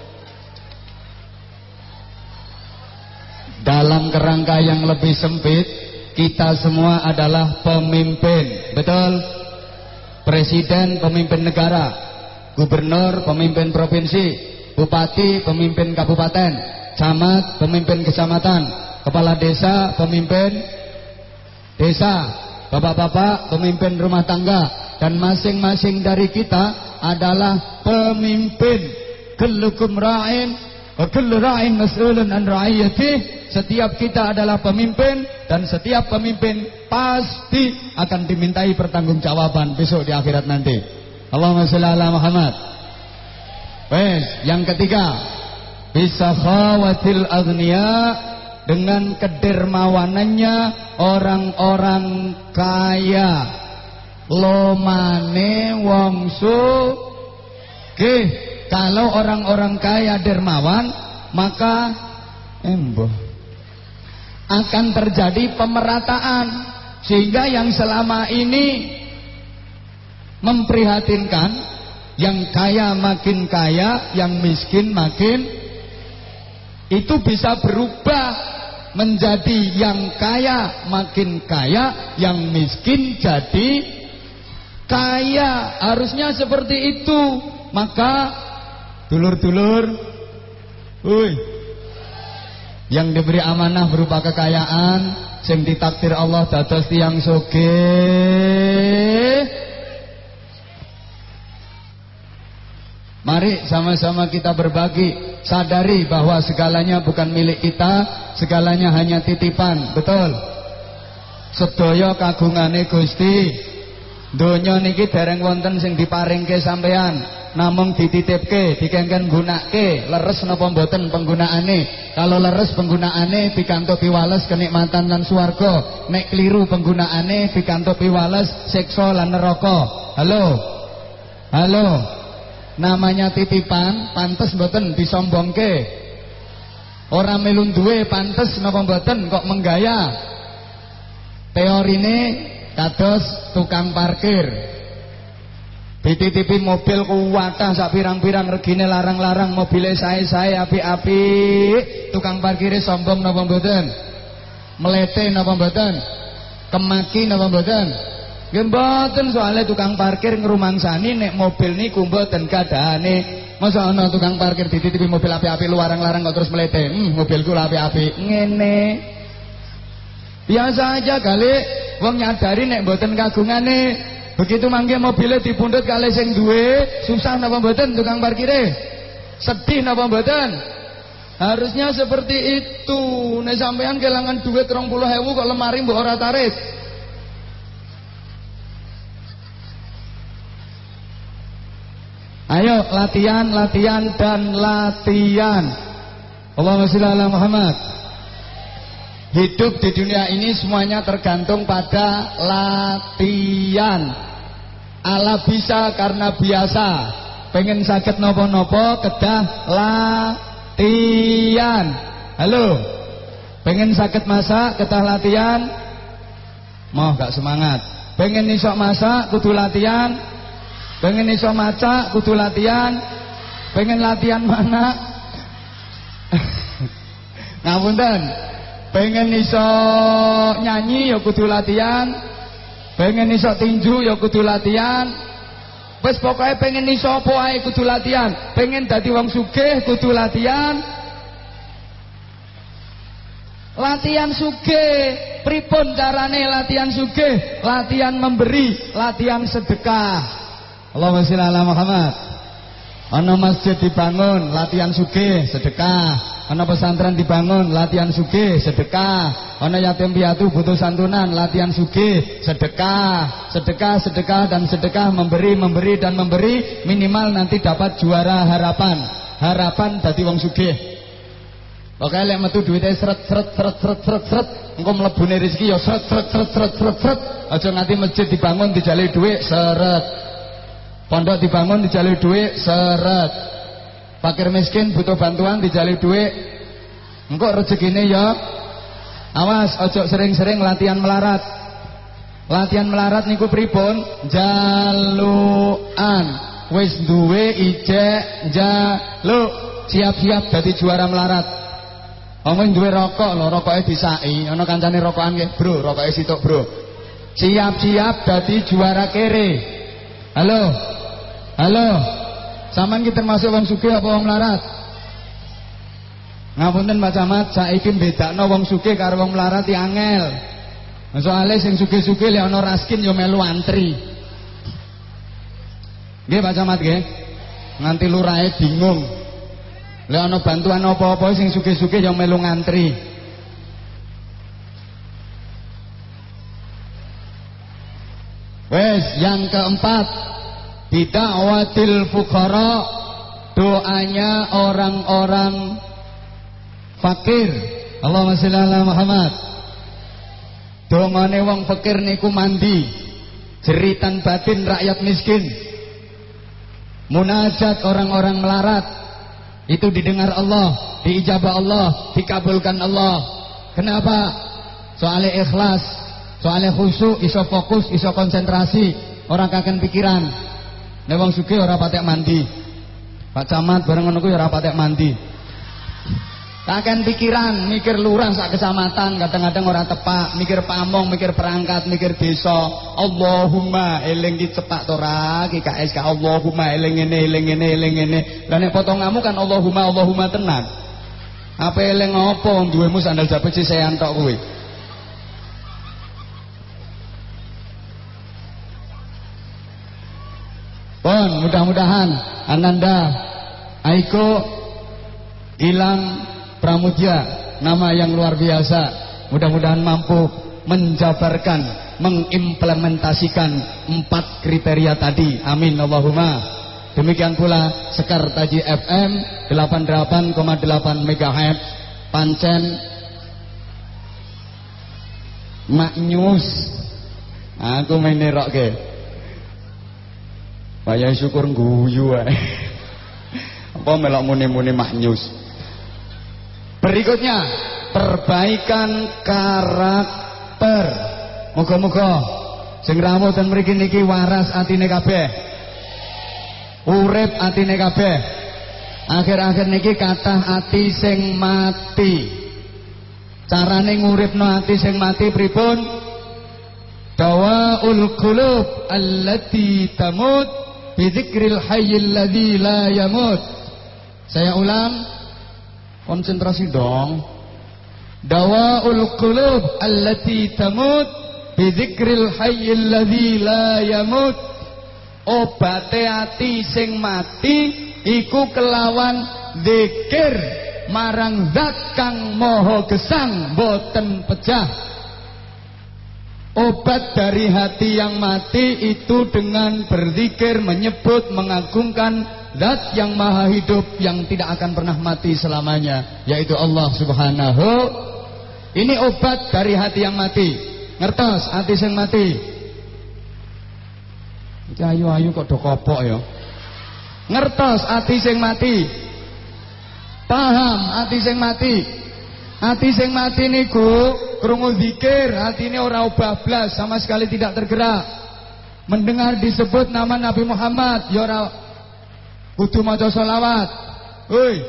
dalam kerangka yang lebih sempit, kita semua adalah pemimpin, betul? Presiden pemimpin negara, gubernur pemimpin provinsi, bupati pemimpin kabupaten, camat pemimpin kecamatan, kepala desa pemimpin desa, bapak-bapak pemimpin rumah tangga, dan masing-masing dari kita adalah pemimpin. Kullukum ra'in wa kullu ra'in mas'ulun an ra'iyatih. Setiap kita adalah pemimpin, dan setiap pemimpin pasti akan dimintai pertanggungjawaban besok di akhirat nanti. Allahumma shalli ala Muhammad. Yang ketiga, bisakhawatil aghniya, dengan kedermawanannya orang-orang kaya. Lomane wong sugih. Kalau orang-orang kaya dermawan, maka akan terjadi pemerataan, sehingga yang selama ini memprihatinkan, yang kaya makin kaya, yang miskin makin, itu bisa berubah menjadi yang kaya makin kaya, yang miskin jadi kaya. Harusnya seperti itu. Maka dulur-dulur, yang diberi amanah berupa kekayaan, sing ditakdir Allah dados tiyang sugih, mari sama-sama kita berbagi. Sadari bahwa segalanya bukan milik kita, segalanya hanya titipan, betul? Sedaya kagungane Gusti. Donya niki dereng wonten sing diparingke sampean, namung dititipke, dikengken gunake. Leres napa mboten penggunaane? Kalau leres penggunaane pikantuk piwales kenikmatan lan swarga. Nek kliru penggunaane pikantuk piwales siksa lan neraka. Halo. Halo. Namanya titipan, pantes mboten disombongke. Ora melu duwe pantes napa mboten kok menggaya. Teorine kados tukang parkir, dititipi mobil kuwatah sak pirang-pirang regine larang-larang, mobile sae-sae api-api, tukang parkire sombong napa mboten? Melete napa mboten? Kemaki napa mboten? Nggih mboten, soalnya tukang parkir ngrumangsani nek mobil niku mboten gadahane. Masa ana tukang parkir dititipi mobil api-api larang-larang kok terus melete, mobilku api-api. Ngene. Biasa aja kali wong nyadari nek mboten kagungane. Begitu mangke mobile dipundhut kalih sing duwe, susah napa mboten tukang parkire? Sedih napa mboten? Harusnya seperti itu. Nek sampean kelangan duit 20.000 kok lemari mbok ora tarik. Ayo latihan, latihan dan latihan. Allahumma shalli ala Muhammad. Hidup di dunia ini semuanya tergantung pada latihan. Ala bisa karena biasa. Pengen sakit nopo-nopo kedah latihan. Halo. Pengen sakit masak kedah latihan. Mau gak semangat. Pengen iso masak kudu latihan. Pengen iso maca kudu latihan. Pengen latihan mana? Ngapunten. Pengen iso nyanyi ya kudu latihan. Pengen iso tinju ya kudu latihan. Wes pokoknya pengen iso apa ae kudu latihan. Pengen dadi wong sugih kudu latihan. Latihan sugih. Pripun carane latihan sugih? Latihan memberi, latihan sedekah. Allahumma shalli ala Muhammad. Ana masjid dibangun, latihan sugih, sedekah. Ana pesantren dibangun, latihan sugih, sedekah. Ana yatim piatu butuh santunan, latihan sugih, sedekah. Sedekah dan sedekah, memberi dan memberi, minimal nanti dapat juara harapan. Harapan dadi wong sugih. Oke, lek metu duwite sret. Engko mlebune rezeki ya sret. Aja nganti masjid dibangun dijali dhuwit seret. Pondok dibangun dijali dhuwit seret. Fakir miskin butuh bantuan dijali dhuwit. Engko rezekine ya. Awas ojo sering-sering latihan melarat. Latihan melarat niku pripun? Jalukan. Wis duwe ijek jaluk. Siap-siap dadi juara melarat. Omong duwe rokok lho, rokoke disaki. Ana kancane rokokan nggih, Bro, rokoke situk, Bro. Siap-siap dadi juara kere. Halo. Saman kita termasuk wong sugih apa wong melarat? Ngapunten Pak Camat, saiki bedakno wong sugih karo wong melarat ya angel. Soale sing sugih-sugih lek ana raskin ya melu antri. Nggih Pak Camat nggih. Nganti lurahe bingung. Lek ana bantuan apa-apa sing sugih-sugih ya melu ngantri. Wes, yang keempat, bida'watil fuqara, doanya orang-orang fakir. Allahumma sholli ala Muhammad. Dongane wong fakir niku mandi, jeritan batin rakyat miskin. Munajat orang-orang melarat itu didengar Allah, diijabah Allah, dikabulkan Allah. Kenapa? Soalnya ikhlas, soalnya khusyuk, iso fokus, iso konsentrasi, orang kaken pikiran. Nek wong sugih ora patek mandi. Pak Camat bareng ngono kuwi ora patek mandi. Kaken pikiran, mikir lurah sak kecamatan, kadang-kadang ora tepak, mikir pamong, mikir perangkat, mikir desa. Allahumma eling ki cepak to ora, ki KSK Allahumma eling ngene. Lah nek potonganmu kan Allahumma tenan. Apa eling apa duwemu sandal jepit sisean tok kuwi. Pun mudah-mudahan Ananda Aiko Gilang Pramudia, nama yang luar biasa, mudah-mudahan mampu menjabarkan, mengimplementasikan 4 kriteria tadi. Amin Allahumma. Demikian pula Sekar Taji FM 88,8 MHz pancen maknyus. Aku menerokke. Bayang syukur guyu ae. Apa melok muni-muni maknyus. Berikutnya, perbaikan karakter. Moga-moga sing rawuh ten mriki niki waras atine kabeh. Urip atine kabeh. Akhir-akhir niki kathah ati sing mati. Carane nguripno ati sing mati pripun? Dawaul qulub allati tamut bidzikril hayyil ladzi la yamut. Saya ulang, konsentrasi dong. Dawaul qulub allati tamut bidzikril hayyil ladzi la yamut. Obate ati sing mati iku kelawan zikir marang zat kang maha gesang boten pecah. Obat dari hati yang mati itu dengan berzikir, menyebut, mengagungkan zat yang maha hidup yang tidak akan pernah mati selamanya, yaitu Allah Subhanahu. Ini obat dari hati yang mati. Ngertos hati yang mati. Ayu-ayu kok do kopok ya. Ngertos hati yang mati. Paham hati yang mati. Hati sing mati niku krungu zikir, hatine ora obah blas, sama sekali tidak tergerak. Mendengar disebut nama Nabi Muhammad, ya ora kudu maca selawat. Hoi.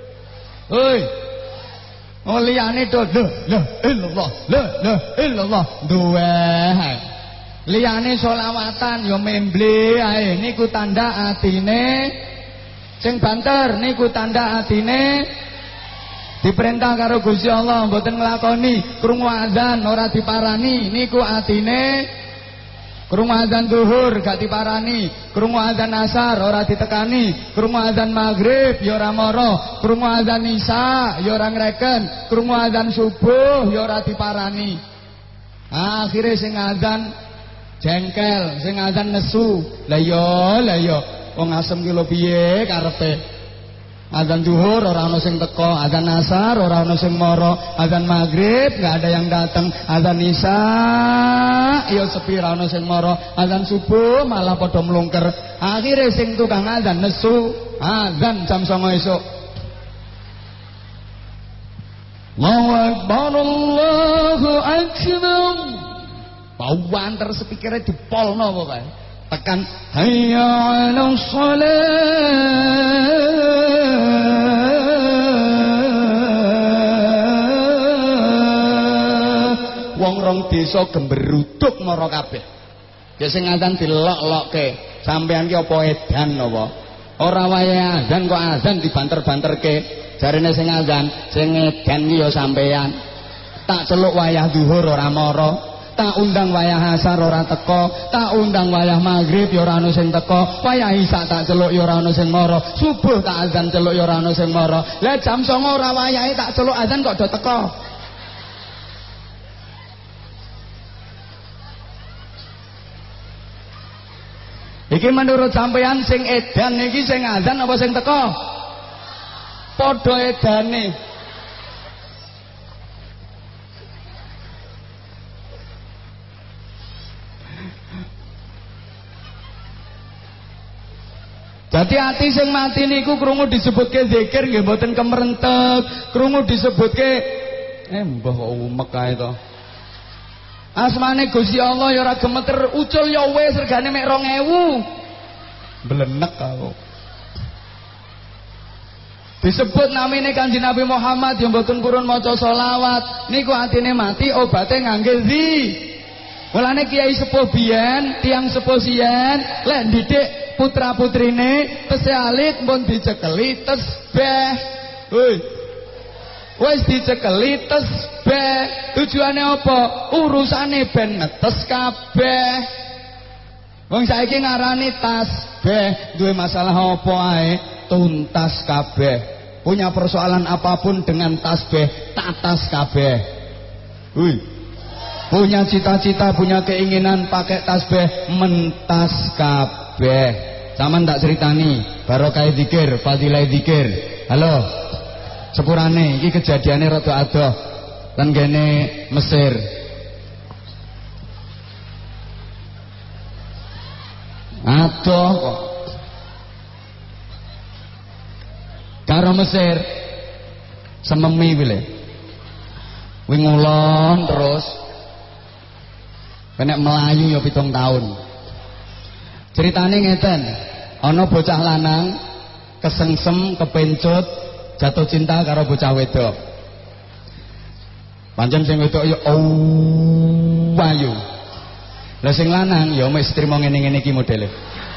Oh liyane to la illallah duwe. Liyane selawatan ya memble ae niku tanda atine sing banter, niku tanda atine diperintah karo Gusti Allah mboten nglakoni, krungu azan ora diparani, niku atine Krungu adzan zuhur gak diparani, krungu adzan asar ora ditekani, krungu adzan maghrib ya ora mara, krungu adzan isya ya ora ngreken, krungu adzan subuh ya ora diparani. Akhire sing adzan jengkel, sing adzan nesu. Lah ya wong asem ki lho piye karepe? Adzan zuhur ora ana sing teko, adzan asar ora ana sing mara, adzan maghrib enggak ada yang datang, adzan isya ya sepi ora ana sing mara, adzan subuh malah padha mlungker. Akhire sing tukang adzan nesu, adzan jam 09.00 esuk. Allahu Akbar, Allahu Akbar. Bawanter speakere dipolno pokoke. Tekan hayya 'alas shalah. Wong rong desa gemberuduk mara kabeh. Ya sing adzan dilok-lokke. Sampeyan ki apa edan apa? Ora wayahe adzan kok adzan dibanter-banterke. Jarene sing adzan, sing edan ki ya sampeyan. Tak celuk wayah zuhur ora mara. Tak undang wayah asar ora teko, tak undang wayah maghrib ya ora ana sing teko, wayah isya tak celuk ya ora ana sing mara, subuh tak azan celuk ya ora ana sing mara. Lah jam 09.00 ora wayahe tak celuk azan kok do teko. Iki menurut sampeyan sing edan iki sing azan apa sing teko? Padha edane. Jadi hati sing mati niku krungu disebutke zikir nggih mboten kemerentek, krungu disebutke mbah kok umek kae to. Asmane Gusti Allah ya ora gemeter, ucul ya wis regane mek 2000. Blenek aku. Disebut namine Kanjeng Nabi Muhammad ya mboten purun maca selawat, niku atine mati obate ngangge zi. Mulane kiai sepuh biyen, tiyang sepuh siyen lek ndidik putra putrine tesih alit pun dicekeli tesbeh. Hoi. Wis dicekeli tesbeh. Tujuane apa? Urusane ben netes kabeh. Wong saiki ngarani tasbeh, duwe masalah apa ae tuntas kabeh. Punya persoalan apapun dengan tasbeh, tatas kabeh. Hoi. Punya cita-cita, punya keinginan pakai tasbih, mentas kabeh. Saman tak ceritani barokah zikir, fadilah zikir. Halo. Sepurane iki kejadiane rada adoh lan kene Mesir. Adoh kok. Karo Mesir sememi wile. Wingulon terus kena melayu ya 7 tahun. Ceritane ngeten, ana bocah lanang kesengsem, kepencut, jatuh cinta karo bocah wedok. Pancen sing wedok ya ayu. Lah sing lanang ya wis trimo ngene-ngene iki modele.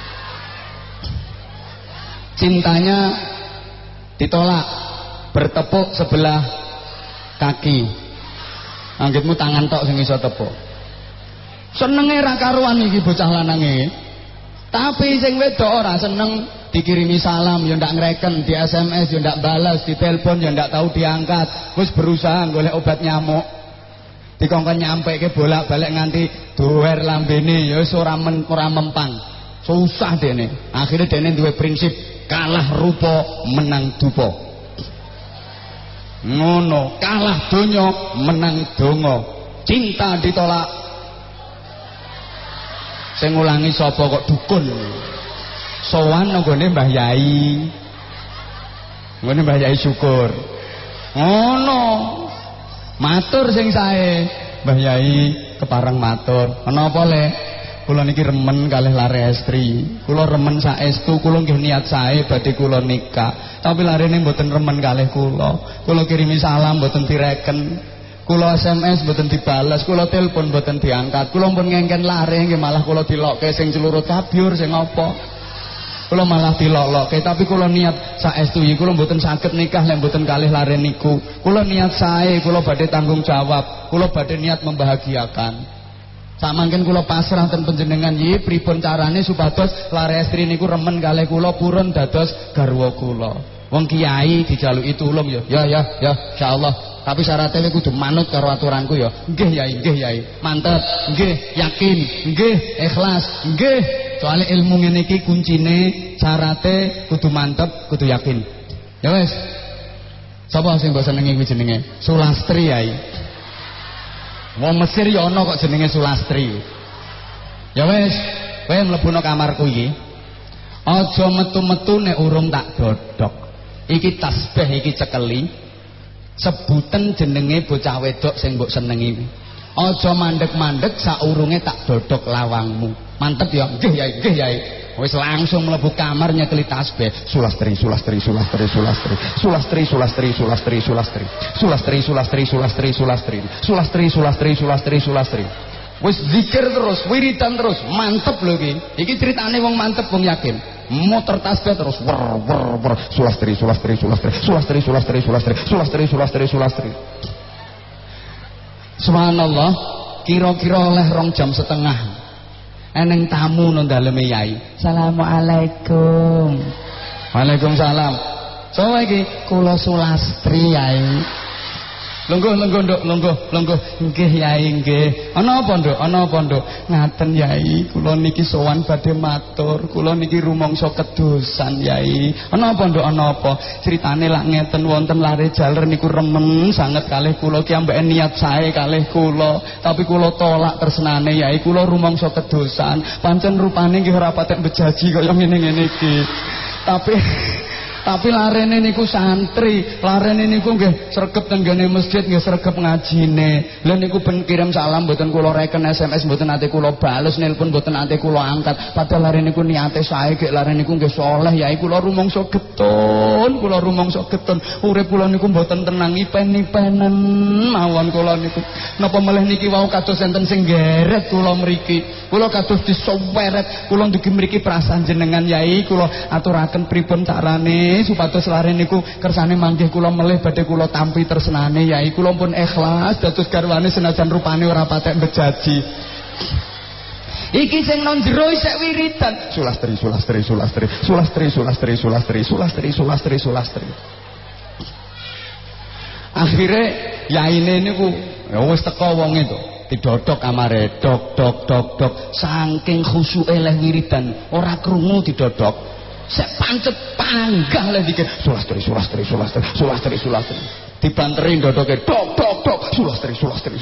Cintanya ditolak, bertepuk sebelah kaki. Anggitmu tangan tok sing iso tepuk. Senenge ra karuan iki bocah lanange. Tapi sing wedok ora seneng, dikirimi salam ya ndak ngreken, di SMS ya ndak balas, di telepon ya ndak tahu diangkat. Wis berusaha golek obat nyamuk. Dikongkon nyampeke bolak-balik nganti dower lambene ya wis ora mempan. Susah dene. Akhirnya dene duwe prinsip kalah rupa menang dupa. Ngono, kalah donya menang donga. Cinta ditolak. Sing ngulangi sapa kok dukun. Sowan nggone Mbah Yai. Nggone Mbah Yai syukur. Ngono. Matur sing sae. Mbah Yai kepareng matur. Ana apa Le? Kula niki remen kalih lare estri. Kula remen saestu, kula nggih niat sae badhe kula nikah. Tapi larene mboten remen kalih kula. Kula kirimi salam mboten direken. Kula SMS mboten dibalas, kula telepon mboten diangkat. Kula pun ngengken lare nggih malah kula dilokke sing celurut kabyur sing apa. Kula malah dilok-lokke, tapi kula niat saestu iki kula mboten saged nikah lek mboten kalih lare niku. Kula niat sae, kula badhe tanggung jawab, kula badhe niat membahagiakan. Samangken kula pasrah ten panjenengan nggih pripun carane supados lare estri niku remen kalih kula purun dados garwa kula. Wong kiai dijaluki tulung ya. Ya insyaallah. Tapi syaratnya kudu manut karo aturanku ya. Nggih Yai. Mantep. Nggih, yakin. Nggih, ikhlas. Nggih. Soale ilmu ngene iki kuncine syaratnya kudu mantep, kudu yakin. Ya wis. Sapa sing mbok senengi kuwi jenenge? Sulastri Yai. Wong Mesir ya ana kok jenenge Sulastri. Ya wis, kowe mlebu nang kamarku iki. Aja metu-metu nek urung tak dodok. Iki tasbih iki cekeli. Sebutan jenenge bocah wedok sing mbok senengi. Aja mandek-mandek saurunge tak dodok lawangmu. Mantep ya? Nggih Yai. Wis langsung mlebu kamar nyekeli tasbih. Sulastri. Wis zikir terus, wiridan terus, mantep lho iki. Iki critane wong mantep, wong yakin. Motor tasbih terus wer. Sulastri. Subhanallah, kira-kira oleh 2 jam setengah. Eneng tamu nang daleme Yai. Assalamualaikum. Waalaikumsalam. Sopo iki? Kula Sulastri Yai. Lungguh Nduk. Nggih Yai nggih. Ana apa Nduk? Ngaten Yai, kula niki sowan badhe matur. Kula niki rumangsa kedosan Yai. Ana apa Nduk? Ana apa? Critane lak ngeten wonten lare jaler niku remen sanget kalih kula ki ambek niat sae kalih kula. Tapi kula tolak tresnane Yai. Kula rumangsa kedosan. Pancen rupane nggih ora patek bejaji kaya ngene-ngene iki. Tapi larene niku santri, larene niku nggih sregep tenggene masjid, nggih sregep ngajine. Lha niku ben kirim salam mboten kula reken, SMS mboten ate kula bales, nelpon mboten ate kula angkat. Padahal larene niku niate sae, gek larene niku nggih saleh Yai. Kula rumangsa getun, urip kula niku mboten tenang, ipen-ipenen mawon kula niku. Napa melih niki wau kados enten sing geret kula mriki. Kula kados disoweret, kula ndugi mriki perasaan jenengan Yai, kula aturaken pripun carane supados lare niku kersane manggih kula melih badhe kula tampi tresnane Yai. Kula pun ikhlas dados garwane senajan rupane ora patek bejaji. Iki sing nang jero isek wiridan. Sulastri. Akhire yaine niku ya wis teko wonge to. Didodok kamare, dok. Saking khusyuke leh wiridan, ora krungu didodok. Sek pancet panggah leh dikir. Sulastri. Dibanteri ndodoke, dok. Sulastri.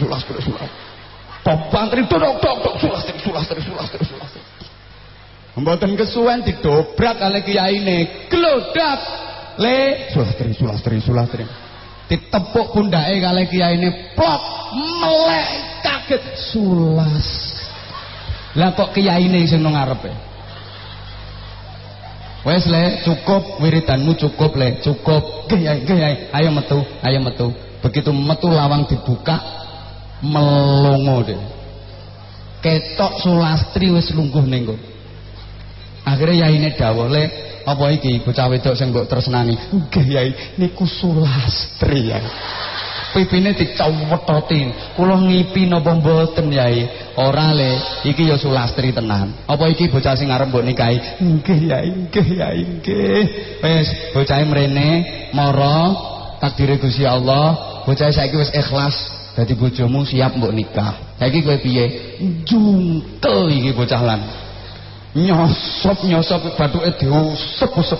Banteri dok. Sulastri. Mboten kesuwen didobrak kalih kiyaine. Glodak. Le Sulastri. Ditepuk pundake kalih kiyaine, plok melek kaget sulas. Lah kok kiyaine sing nang ngarepe. Wes le, cukup wiridanmu cukup le, cukup. Nggih Yai, ayo metu. Begitu metu lawang dibuka, melongo deh. Ketok Sulastri wis lungguh ning nggon. Akhire yaine dawuh, "Le, apa iki bocah wedok sing mbok tresnani?" "Nggih Yai, niku Sulastri Yai." Pipine dicawetoti. "Kula ngipi napa mboten Yai?" "Ora le, iki ya Sulastri tenan." "Apa iki bocah sing arep mbok nikahi?" "Nggih Yai, nggih." Wis, bocahe mrene, mara takdire Gusti Allah, bocah saiki wis ikhlas dadi bojomu, siap mbok nikah. Saiki kowe piye? Jungkel iki bocah lan. Nyosop bathuke diusep-usep.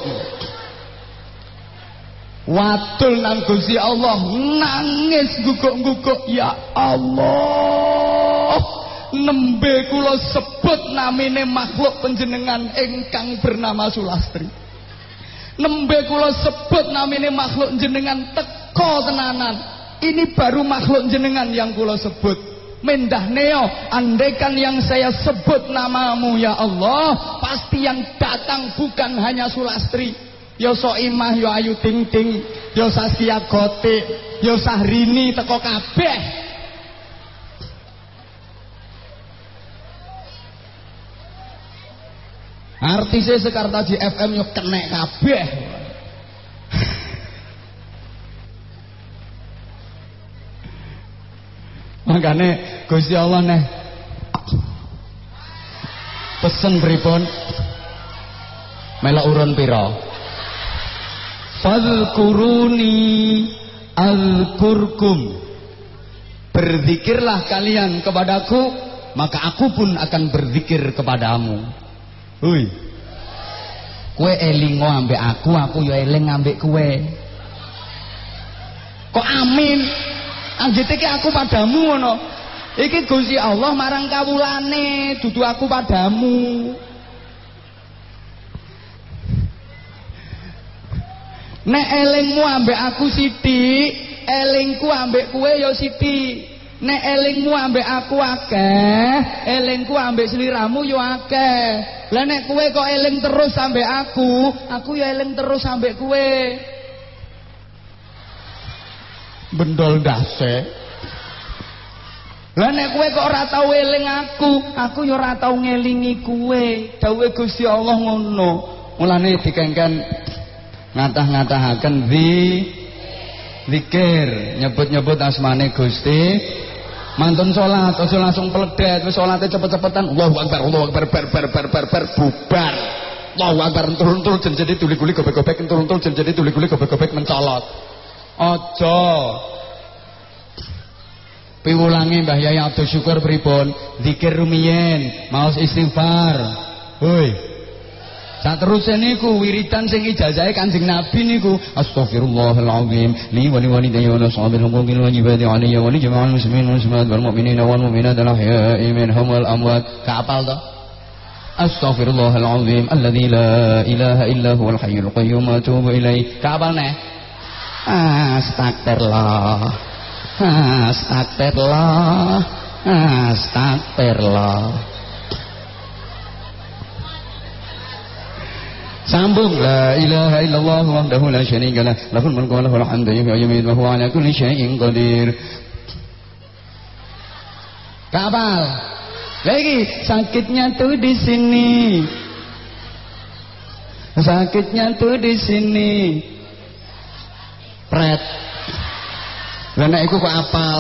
Wadul nang Gusti Allah, nangis guguk-guguk, "Ya Allah, nembe kula sebut namine makhluk panjenengan ingkang bernama Sulastri. Nembe kula sebut namine makhluk jenengan teko tenanan. Ini baru makhluk jenengan yang kula sebut. Mendah neo, andaikan yang saya sebut namamu ya Allah, pasti yang datang bukan hanya Sulastri. Ya Soimah, ya Ayu Ting Ting, ya Saskia Gotik, ya Sahrini teko kabeh." Artisnya Sekartaji FM yo kenek kabeh. Makane Gusti Allah neh Pesen pripun? Melok urun pira? Fadhkuruni azkurkum. Berzikirlah kalian kepadaku, maka aku pun akan berzikir kepadamu. Hui. Kowe elingo ambek aku ya eling ambek kowe. Kok amin? Anggite iki aku padamu ngono. Iki Gusti Allah marang kawulane, dudu aku padamu. Nek elingmu ambek aku sithik, elingku ambek kowe ya sithik. Nek elingmu ambek aku akeh, elingku ambek sliramu ya akeh. Lah nek kowe kok eling terus ambek aku ya eling terus ambek kowe. Bendol dase. Lah nek kowe kok ora tau eling aku ya ora tau ngelingi kowe. Dawuhe Gusti Allah ngono. Mulane dikengken ngatah-ngatahaken zikir, nyebut-nyebut asmane Gusti. Mantun salat aja langsung peledet, wis salate cepet-cepetan. Allahu Akbar, Allahu Akbar, bar bubar. Allahu Akbar, entul-entul jenjedi tuli-guli gobek-gobek, entul-entul jenjedi tuli-guli gobek-gobek mencolot. Aja. Piwulangi Mbah Yai Abdul Syukur pripun? Zikir rumiyin, maos istighfar. Hoi. Saterusé niku wiridan sing ijazahe Kanjeng Nabi niku Astaghfirullahalazim li wa li walidayya wa lissabil huquqil wajibati alayya wa li jami'il muslimin wal muslimat wal mu'minina wal mu'minat al ahya'i minhum wal amwat. Kapal to? Astaghfirullahalazim alladzi la ilaha illa huwal hayyul qayyum wa atubu ilaih. Kapal neh? Astagfirullah. Astagfirullah. Astagfirullah. Sambung la ilaha illallah wahdahu la syarika lah lahul mulku wa lahul hamdu yuhyi wa yumiitu wa huwa ala kulli syai'in qadir. Kapal. Lagi sakitnya tuh di sini. Sakitnya tuh di sini. Pret. Lah nek iku kok apal.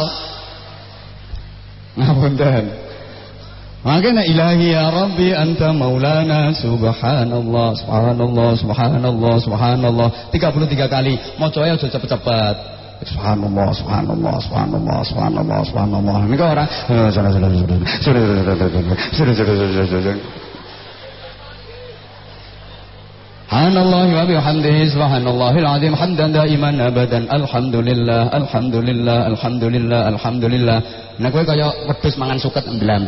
Ngapunten. Makanya ilahi ya Rabbi anta maulana subhanallah subhanallah subhanallah subhanallah 33 kali. Mocoe aja cepet-cepet. Subhanallah subhanallah subhanallah subhanallah subhanallah. Niku ora Subhanallah wa bihamdihi subhanallahil azim hamdan daiman abadan alhamdulillah alhamdulillah alhamdulillah alhamdulillah. Nek kowe kaya wedhus mangan suket ndlam.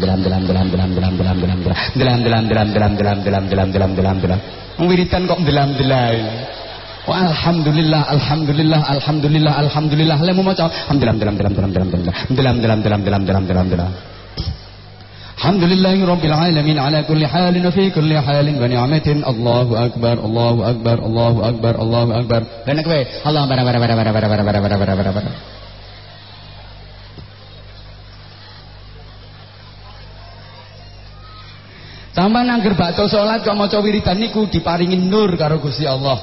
Wiridan kok ndlam-ndlam. Alhamdulillah alhamdulillah alhamdulillah alhamdulillah. Lemu maca ndlam. Alhamdulillahi rabbil alamin ala kulli halin wa fi kulli halin wa ni'matin. Allahu akbar Allahu akbar Allahu akbar Allahu akbar. Lan kowe Allah bara. Sampeyan angger bakto salat kok maca wiridan niku diparingi nur karo Gusti Allah.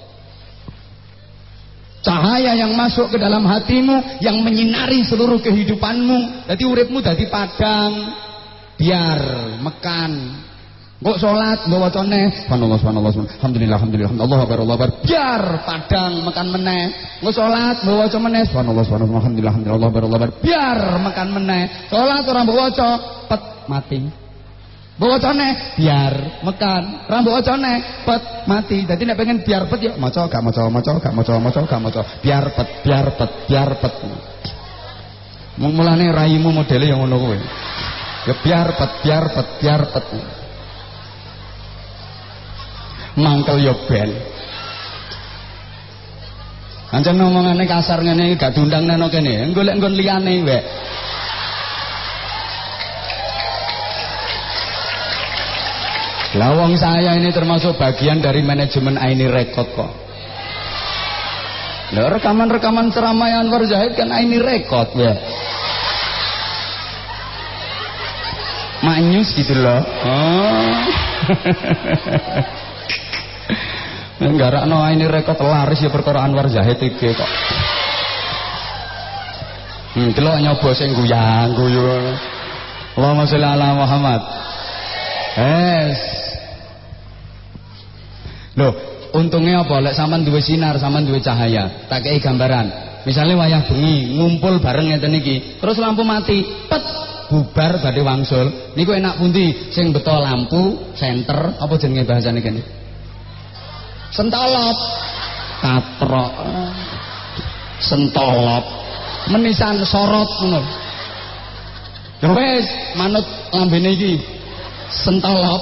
Cahaya yang masuk ke dalam hatimu yang menyinari seluruh kehidupanmu. Dadi uripmu dadi padang. Biar mekan kok salat nggo wacane subhanallah subhanallah alhamdulillah alhamdulillah Allahu akbar Allahu akbar biar padang mekan meneh nggo salat nggo waca meneh subhanallah subhanallah alhamdulillah alhamdulillah Allahu akbar Allahu akbar biar mekan meneh salat ora mbok waca pet mati mbok wacane biar mekan ora mbok wacane pet mati. Dadi nek pengen biar pet ya maca gak maca biar pet mulane raimu modele yang ngono kowe. Ya biar pet. Mangkel ya ben. Ancen ngomongane kasar ngene iki gak diundang nang kene. Golek nggon liyane wae. Lah wong saya ini termasuk bagian dari manajemen Aini Record kok. Lah rekaman-rekaman ceramah Anwar Zahid kan Aini Record ya. Manyus gitu loh. Nggarakno ini rekod laris ya perkara Anwar Zahid iki kok. Delok nyoba sing guyang-guyu. Allahumma sholli ala Muhammad. Loh, untungnya apa? Lek sampean duwe sinar, sampean duwe cahaya. Tak kei gambaran. Misalnya wayah bengi ngumpul bareng ngeten iki, terus lampu mati, pet bubar badhe wangsul. Niku enak pundi? Sing beto lampu, senter, apa jenenge bahasane kene? Sentolop. Katrok. Sentolop. Menisan sorot ngono. Ya wis, manut lambene iki. Sentolop.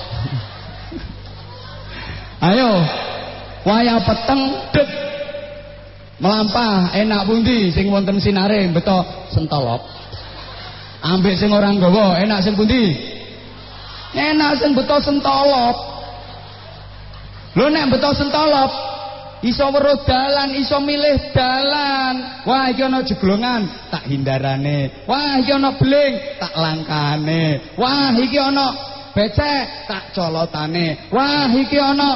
Ayo, wayah peteng dek melampah enak pundi sing wonten sinare beto sentolop. Ambek sing ora nggawa enak sing pundi? Enak sing beto sentolop. Lho nek beto sentolop iso weruh dalan, iso milih dalan. Wah iki ana jeglongan, tak hindarane. Wah iki ana beling, tak langkane. Wah iki ana becek, tak colotane. Wah iki ana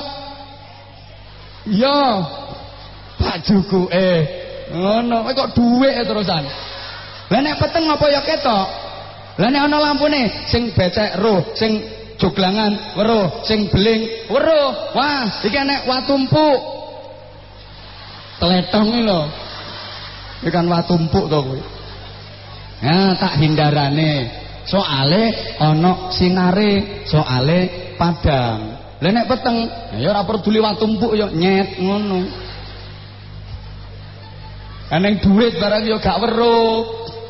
yo tak jukuke. Ngono, kok dhuwit terusan. Lah nek peteng apa ya ketok? Lah nek ana lampune sing becek roh, sing joglangan weruh, sing beling weruh. Wah, iki nek watumpuk. Tletong iki lho. Iki kan watumpuk to kowe. Nah, tak hindarane. Soale ana sinare, soale padang. Lah nek peteng, ya ora peduli watumpuk ya nyet ngono. Aneng duit barang ya gak weruh.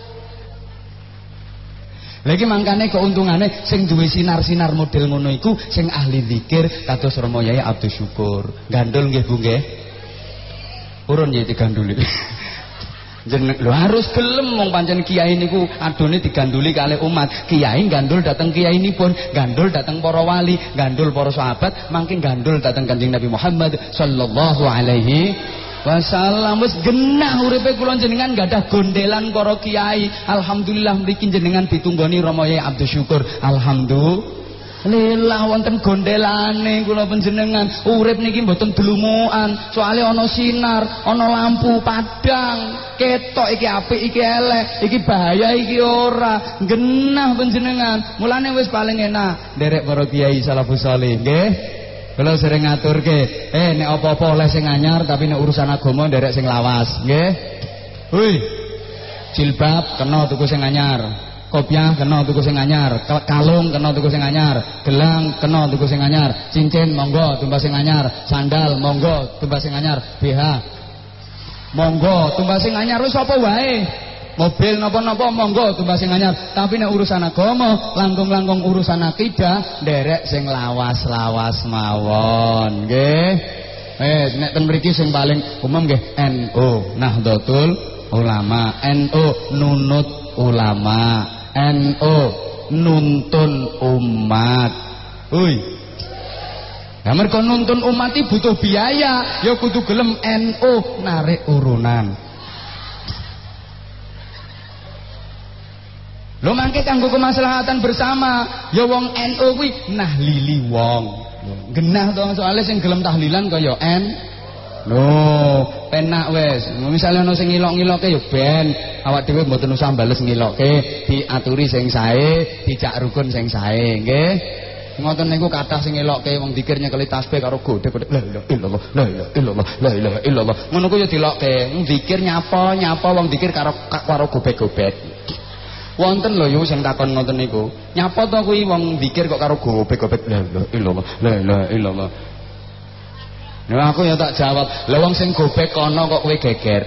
Lagi mangkane keuntungane sing duwe sinar-sinar model ngono iku sing ahli zikir kados Rama Yai Abdul Syukur. Gandul nggih Bu nggih. Purun ya diganduli. Jeneng lho harus gelem wong pancen kiai niku adone diganduli kalih umat. Kiai gandul dateng kiai nipun, gandul dateng para wali, gandul para sahabat, mangke gandul dateng Kanjeng Nabi Muhammad sallallahu alaihi wasallam. Wis genah uripe kula jenengan gadah gondelan para kiai. Alhamdulillah mriki jenengan ditunggoni Rama Yai Abdul Syukur. Alhamdulillah wonten gondelane kula panjenengan. Urip niki mboten delumukan, soalé ana sinar, ana lampu padang. Ketok iki apik, iki elek, iki bahaya, iki ora. Genah panjenengan. Mulane wis paling enak nderek para kiai salafus saleh, nggih. Kalau sering ngaturke, nek apa-apa oleh sing anyar tapi nek urusan agama nderek sing lawas, nggih. Hui. Jilbab kena tuku sing anyar, kopiah kena tuku sing anyar, kalung kena tuku sing anyar, gelang kena tuku sing anyar, cincin monggo tumbas sing anyar, sandal monggo tumbas sing anyar, BH monggo tumbas sing anyar, wis apa wae. Mobil napa-napa monggo tumbas sing anyar, tapi nek urusan agama, langkung-langkung urusan akidah nderek sing lawas-lawas mawon, nggih. Nek ten mriki sing paling umum nggih NU, Nahdlatul Ulama, NU nunut ulama, NU nuntun umat. Uy. Lah mergo nuntun umat iki butuh biaya, ya kudu gelem NU narik urunan. Lho mangke kanggo kemaslahatan bersama, ya wong NU kuwi nahlili wong. Genah to soalé sing gelem tahlilan kaya Lho, penak wis. Misale ana sing ngilok-ngiloke ya ben awak dhewe mboten usah bales ngiloke, diaturi sing sae, dijak rukun sing sae, nggih. Ngoten niku kathah sing ngiloke wong zikir nyekeli tasbih karo godhe la ilaha illallah, la ilaha illallah, la ilaha illallah. Ngono ku ya dilokke. Zikir nyapa wong zikir karo gobek-gobek. Wonten lho yo sing takon ngoten niku. Nyapa to kuwi wong zikir kok karo gobek-gobek la ilaha illallah, la ilaha illallah. Nah aku ya tak jawab, lah wong sing gobek kono kok kowe geger.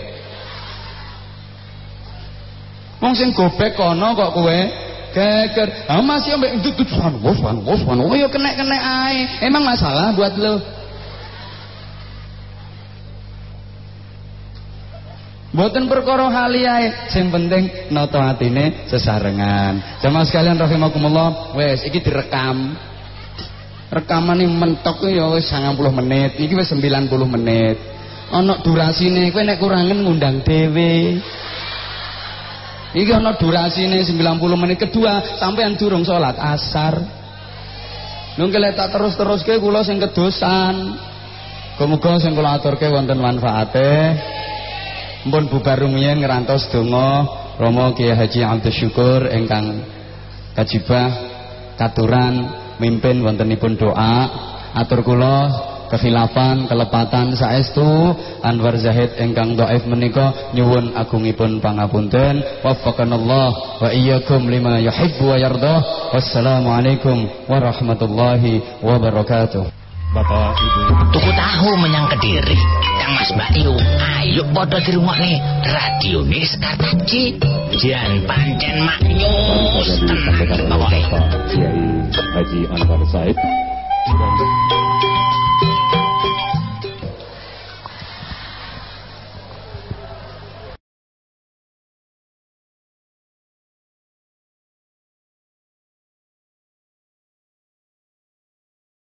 Wong sing gobek kono kok kowe geger. Ah masih ambek ndut wan, yo kenek-kenek ae. Emang masalah buat lo? Mboten perkara hali ae, sing penting nata atine sesarengan. Jamaah sekalian rahimakumullah, wis iki direkam. Rekaman ini mentok ya wis 90 menit, iki wis 90 menit. Ana durasine, kowe nek kurangen ngundang dhewe. Iki ana durasine 90 menit. Kedua, sampean durung salat asar. Lho lek tak terus-teruske kula sing kedosan. Muga-muga sing kula aturke wonten manfaate. Mpun bubar rumiyin ngrantos donga Rama Kyai Haji Abdul Syukur ingkang kajibah katuran mimpin wontenipun doa. Atur kula kekhilafan kelepatan saestu Anwar Zahid ingkang dhaif menika nyuwun agungipun pangapunten. Waffaqanallah wa iyyakum lima yuhibbu wa yardah. Wassalamualaikum warahmatullahi wabarakatuh. Bapak Ibu tuku tahu menyang Kediri Kang Mas Bayu, ayo padha dirungokne radio Kartaji jan pancen maknyus tenan pokoke. Bapak Kiai Haji Anwar Said.